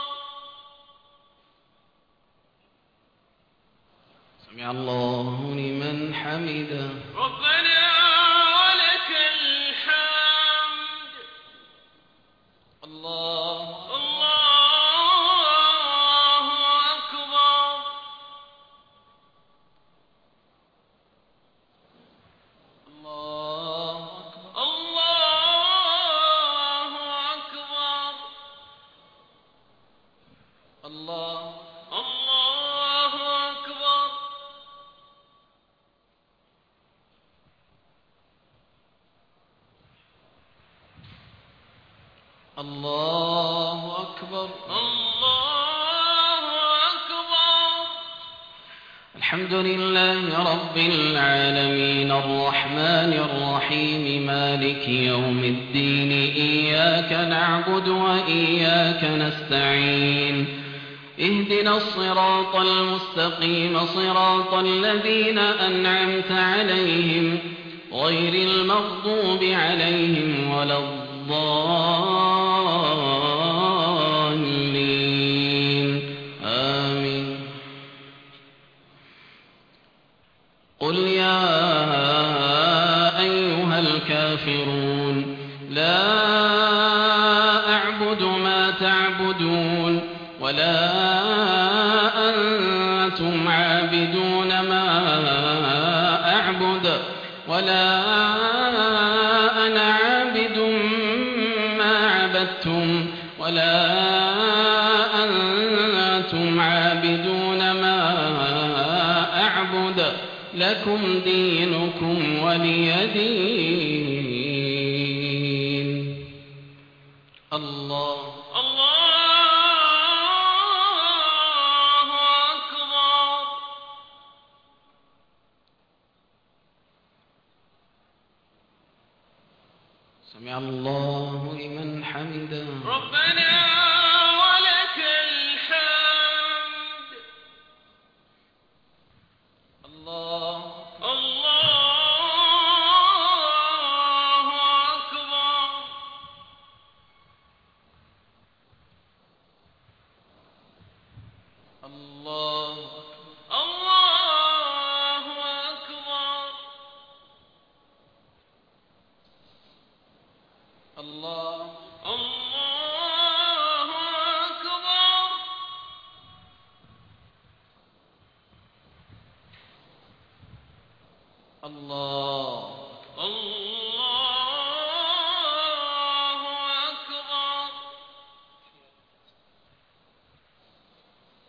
سمع الله لمن حمده. ربنا ولك الحمد. الله الله أكبر. الله الله أكبر. الله الله أكبر. الله أكبر. الله أكبر. الحمد لله رب العالمين الرحمن الرحيم مالك يوم الدين إياك نعبد وإياك نستعين اهدنا الصراط المستقيم صراط الذين أنعمت عليهم غير المغضوب عليهم ولا الضالين آمين. قل يا أيها الكافرون لا أعبد ما تعبدون ولا أنتم عابدون ما أعبد ولا أنا عابد ما عبدتم ولا أنتم عابدون ما أعبد لكم دينكم ولي دين. الله الله أكبر. سمع الله لمن حمده. ربنا ولك الحمد. الله الله أكبر. الله الله أكبر. الله الله أكبر. الله الله أكبر.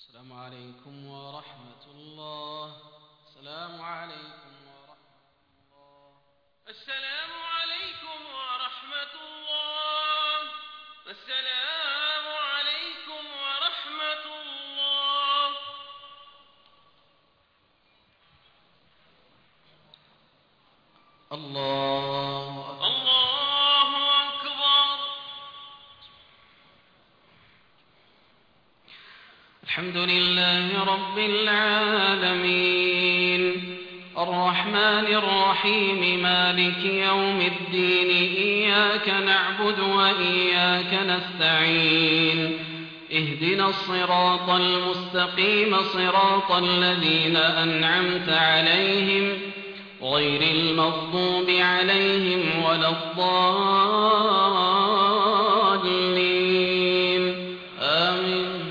السلام عليكم ورحمة الله. السلام عليكم ورحمة الله. السلام عليكم ورحمة الله. السلام عليكم ورحمة الله. الله أكبر. الله أكبر. الحمد لله رب العالمين الرحمن الرحيم مالك يوم الدين إياك نعبد وإياك نستعين اهدنا الصراط المستقيم صراط الذين أنعمت عليهم غير المغضوب عليهم ولا الضالين آمين.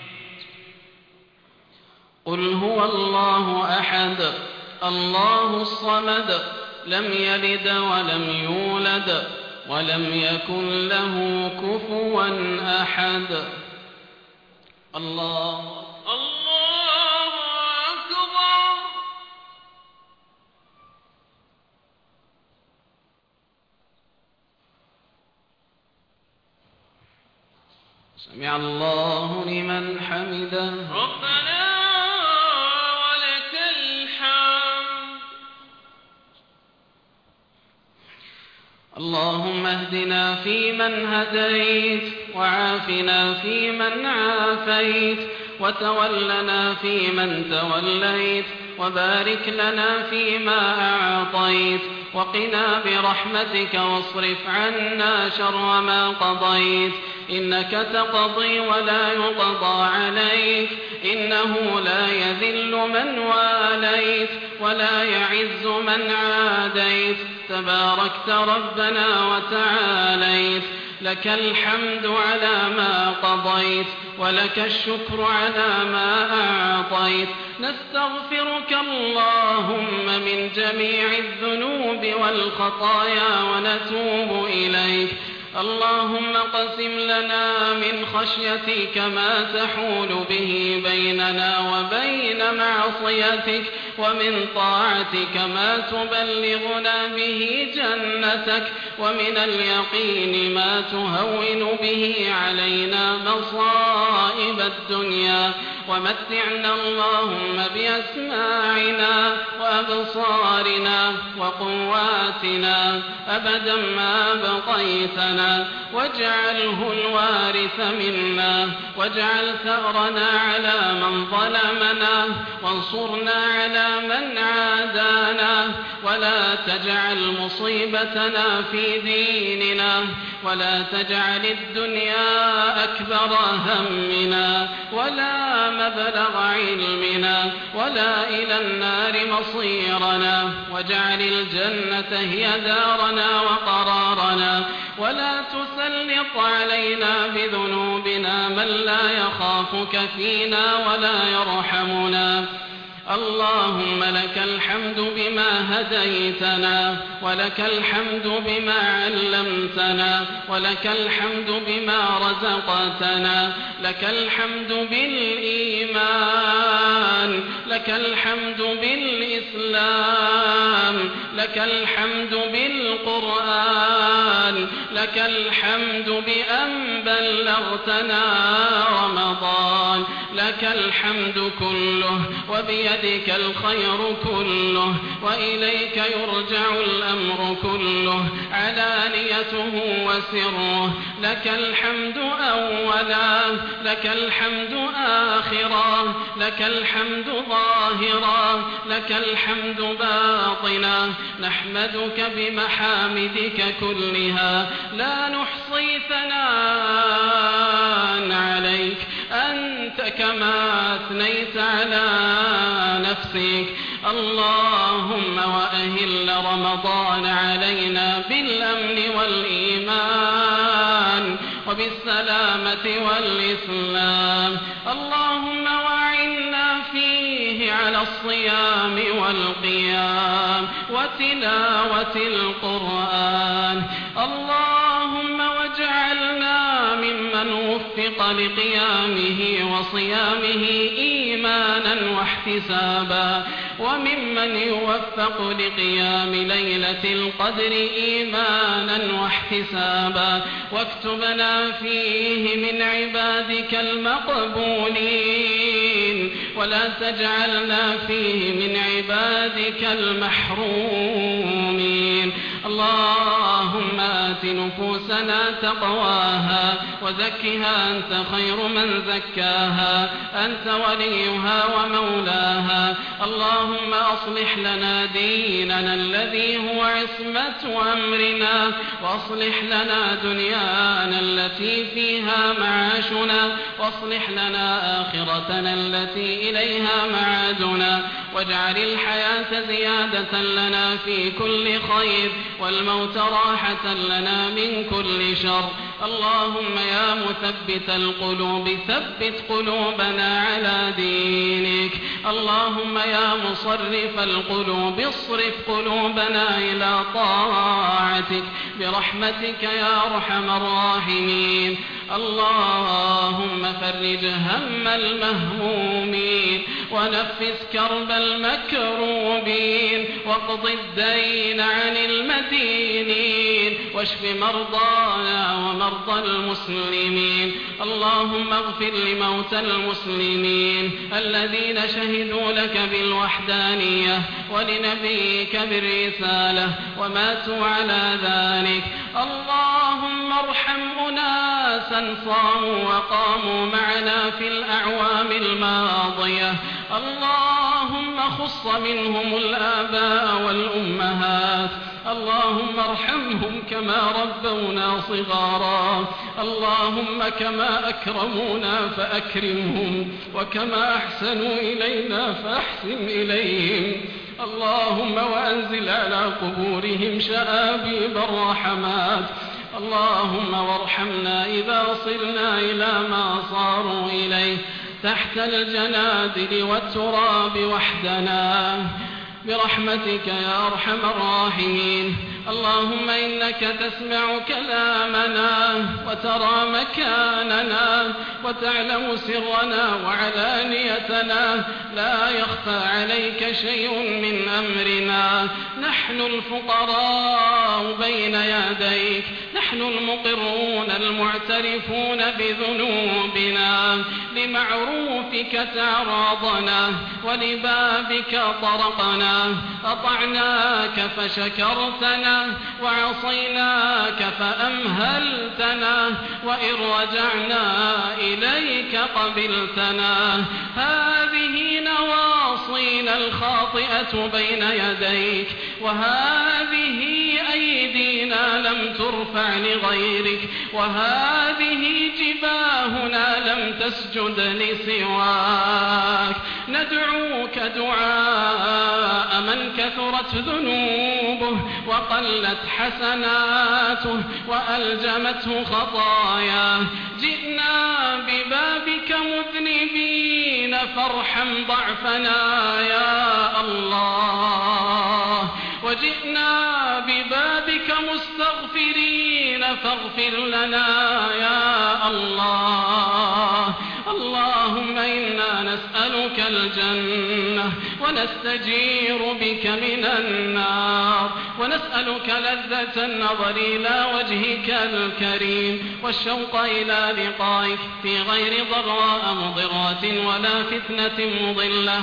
قل هو الله أحد الله الصمد لم يلد ولم يولد ولم يكن له كفوا أحد. الله الله أكبر. سمع الله لمن حمده. ربنا ولك الحمد. اللهم اهدنا فيمن هديت وعافنا فيمن عافيت وتولنا فيمن توليت وبارك لنا فيما أعطيت وقنا برحمتك واصرف عنا شر ما قضيت إنك تقضي ولا يقضى عليك إنه لا يذل من واليت ولا يعز من عاديت تباركت ربنا وتعاليت لك الحمد على ما قضيت ولك الشكر على ما أعطيت نستغفرك اللهم من جميع الذنوب والخطايا ونتوب إليك اللهم قسم لنا من خشيتك ما تحول به بيننا وبين معصيتك ومن طاعتك ما تبلغنا به جنتك ومن اليقين ما تهون به علينا مصائب الدنيا ومتعنا اللهم بأسماعنا وأبصارنا وقواتنا أبدا ما بقيتنا واجعله الوارث منا واجعل ثأرنا على من ظلمنا وانصرنا على من عادانا ولا تجعل مصيبتنا في ديننا ولا تجعل الدنيا أكبر همنا ولا مبلغ علمنا ولا إلى النار مصيرنا واجعل الجنة هي دارنا وقرارنا ولا تسلط علينا بذنوبنا من لا يخافك فينا ولا يرحمنا اللهم لك الحمد بما هديتنا ولك الحمد بما علمتنا ولك الحمد بما رزقتنا لك الحمد بالإيمان لك الحمد بالإسلام لك الحمد بالقرآن لك الحمد بأن بلغتنا رمضان لك الحمد كله وبيدك الخير كله وإليك يرجع الأمر كله علانيته وسره لك الحمد أولا لك الحمد آخرا لك الحمد ظاهرا لك الحمد باطنا نحمدك بمحامدك كلها لا نحصي ثناء عليك أنت كما أثنيت على نفسك اللهم وأهل رمضان علينا بالأمن والإيمان وبالسلامة والإسلام اللهم وأعنا فيه على الصيام والقيام وتلاوة القرآن اللهم واجعلنا ممن ممن وفق لقيامه وصيامه إيمانا واحتسابا وممن يوفق لقيام ليلة القدر إيمانا واحتسابا واكتبنا فيه من عبادك المقبولين ولا تجعلنا فيه من عبادك المحرومين. اللهم آت نفوسنا تقواها وزكها أنت خير من زكاها أنت وليها ومولاها. اللهم أصلح لنا ديننا الذي هو عصمة أمرنا وأصلح لنا دنيانا التي فيها معاشنا واصلح لنا آخرتنا التي إليها معادنا واجعل الحياة زيادة لنا في كل خير والموت راحة لنا من كل شر. اللهم يا مثبت القلوب ثبت قلوبنا على دينك. اللهم يا مصرف القلوب اصرف قلوبنا إلى طاعتك برحمتك يا أرحم الراحمين. اللهم فرج هم المهمومين ونفس كرب المكروبين واقض الدين عن المدينين واشف مرضانا ومرضى المسلمين. اللهم اغفر لموتى المسلمين الذين شهدوا لك بالوحدانية ولنبيك بالرسالة وماتوا على ذلك. اللهم ارحم أناسا صاموا وقاموا معنا في الأعوام الماضية. اللهم خص منهم الآباء والأمهات. اللهم ارحمهم كما ربونا صغارا. اللهم كما أكرمونا فأكرمهم وكما أحسنوا إلينا فأحسن إليهم. اللهم وأنزل على قبورهم شآبيب الرحمات. اللهم وارحمنا إذا صرنا إلى ما صاروا إليه تحت الجنادل والتراب وحدنا برحمتك يا أرحم الراحمين. اللهم إنك تسمع كلامنا وترى مكاننا وتعلم سرنا وعلانيتنا لا يخفى عليك شيء من أمرنا. نحن الفقراء بين يديك نحن المقرون المعترفون بذنوبنا لمعروفك تعرضنا ولبابك طرقنا أطعناك فشكرتنا وعصيناك فأمهلتنا وإن رجعنا إليك قبلتنا. هذه نواصينا الخاطئة بين يديك وهذه أيدينا لم ترفع لغيرك وهذه جباهنا لم تسجد لسواك. ندعوك دعاء من كثرت ذنوبه وقلت حسناته وألجمته خطاياه. جئنا ببابك مذنبين فارحم ضعفنا يا الله وجئنا ببابك مستغفرين فاغفر لنا يا الله. اللهم إنا نسألك الجنة ونستجير بك من النار ونسألك لذة النظر إلى وجهك الكريم والشوق إلى لقائك في غير ضراء مضرة ولا فتنة مضلة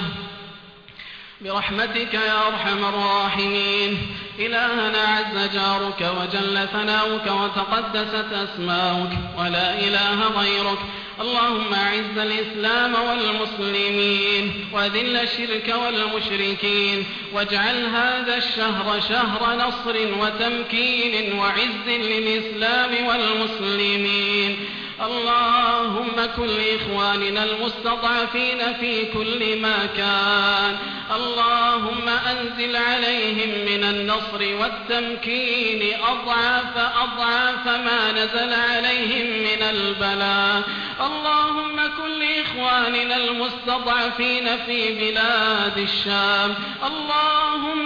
برحمتك يا أرحم الراحمين. إلهنا عز جارك وجل ثناؤك وتقدست أسماؤك ولا إله غيرك. اللهم أعز الإسلام والمسلمين وأذل الشرك والمشركين واجعل هذا الشهر شهر نصر وتمكين وعز للإسلام والمسلمين. اللهم كن لإخواننا المستضعفين في كل مكان. اللهم أنزل عليهم من النصر والتمكين أضعاف أضعاف ما نزل عليهم من البلاء. اللهم كن لإخواننا المستضعفين في بلاد الشام. اللهم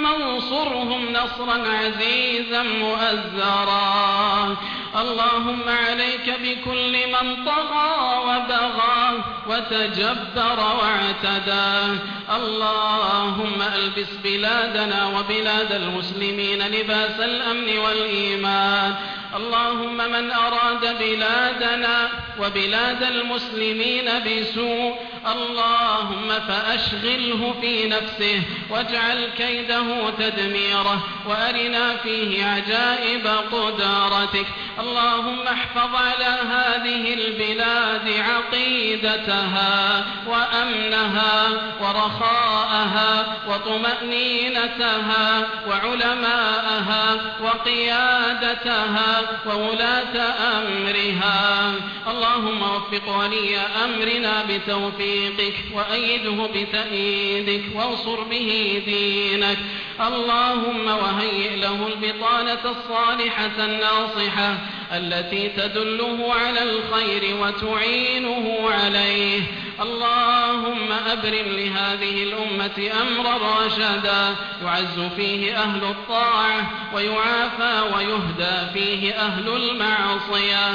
انصرهم نصرا عزيزا مؤزرا. اللهم عليك بكل من طغى وبغى وتجبر واعتدى. اللهم ألبس بلادنا وبلاد المسلمين لباس الأمن والإيمان. اللهم من أراد بلادنا وبلاد المسلمين بسوء اللهم فأشغله في نفسه واجعل كيده تدميره وأرنا فيه عجائب قدرتك. اللهم احفظ على هذه البلاد عقيدتها وأمنها ورخاءها وطمأنينتها وعلماءها وقيادتها وولاة أمرها. اللهم وفق ولي أمرنا بتوفيقك وأيده بتأييدك وانصر به دينك. اللهم وهيئ له البطانة الصالحة الناصحة التي تدله على الخير وتعينه عليه. اللهم أبرم لهذه الأمة أمرا رشدا يعز فيه أهل الطاعة ويعافى ويهدى فيه أهل المعصية.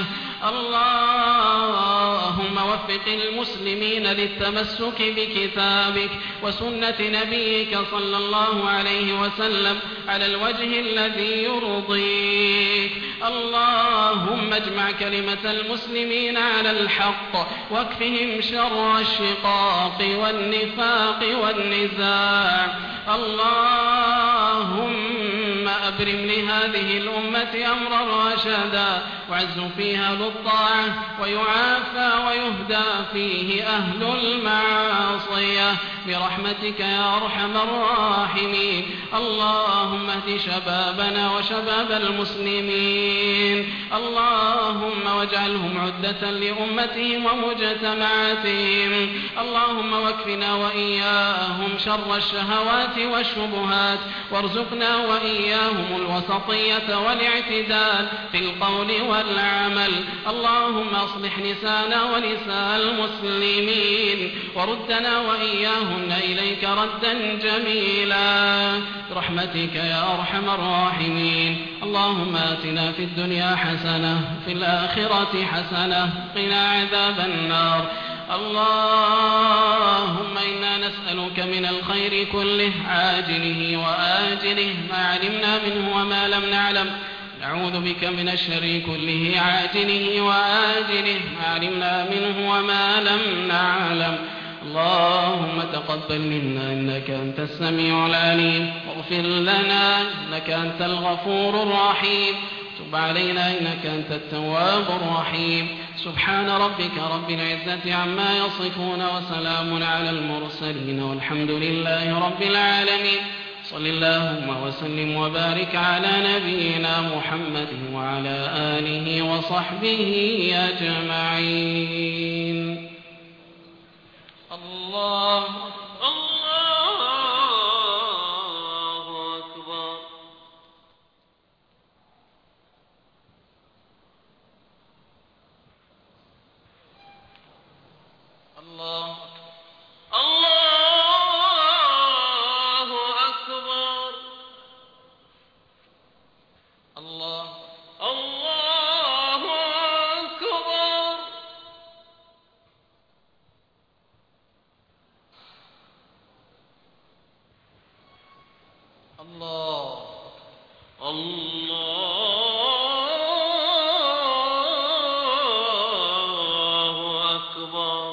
اللهم وفق المسلمين للتمسك بكتابك وسنة نبيك صلى الله عليه وسلم على الوجه الذي يرضيك. اللهم اجمع كلمة المسلمين على الحق واكفهم شر الشقاق والنفاق والنزاع. اللهم أبرم لهذه الأمة أمرا رشدا وعز فيها للطاعة ويعافى ويهدى فيه أهل المعاصية برحمتك يا أرحم الراحمين. اللهم اهد شبابنا وشباب المسلمين. اللهم واجعلهم عدة لأمتهم ومجتمعاتهم. اللهم واكفنا وإياهم شر الشهوات والشبهات وارزقنا وإياهم الوسطية والاعتدال في القول والعمل. اللهم اصلح نساءنا ونساء المسلمين وردنا وإياهن إليك ردا جميلا برحمتك يا أرحم الراحمين. اللهم آتنا في الدنيا حسنة في الآخرة حسنة قنا عذاب النار. اللهم إنا نسألك من الخير كله عاجله وآجله ما علمنا منه وما لم نعلم. نعوذ بك من الشر كله عاجله وآجله ما علمنا منه وما لم نعلم. اللهم تقبل منا إنك أنت السميع العليم واغفر لنا إنك أنت الغفور الرحيم. تب علينا إنك أنت التواب الرحيم. سبحان ربك رب العزة عما يصفون وسلام على المرسلين والحمد لله رب العالمين. صل اللهم وسلم وبارك على نبينا محمد وعلى آله وصحبه أجمعين. الله الله أكبر. الله الله أكبر. الله الله أكبر. الله الله أكبر.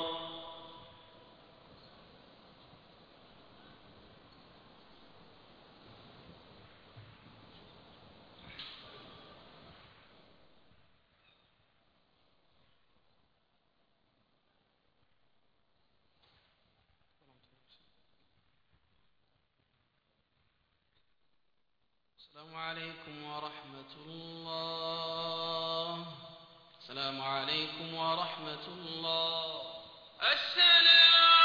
السلام عليكم ورحمة الله. السلام عليكم ورحمة الله. السلام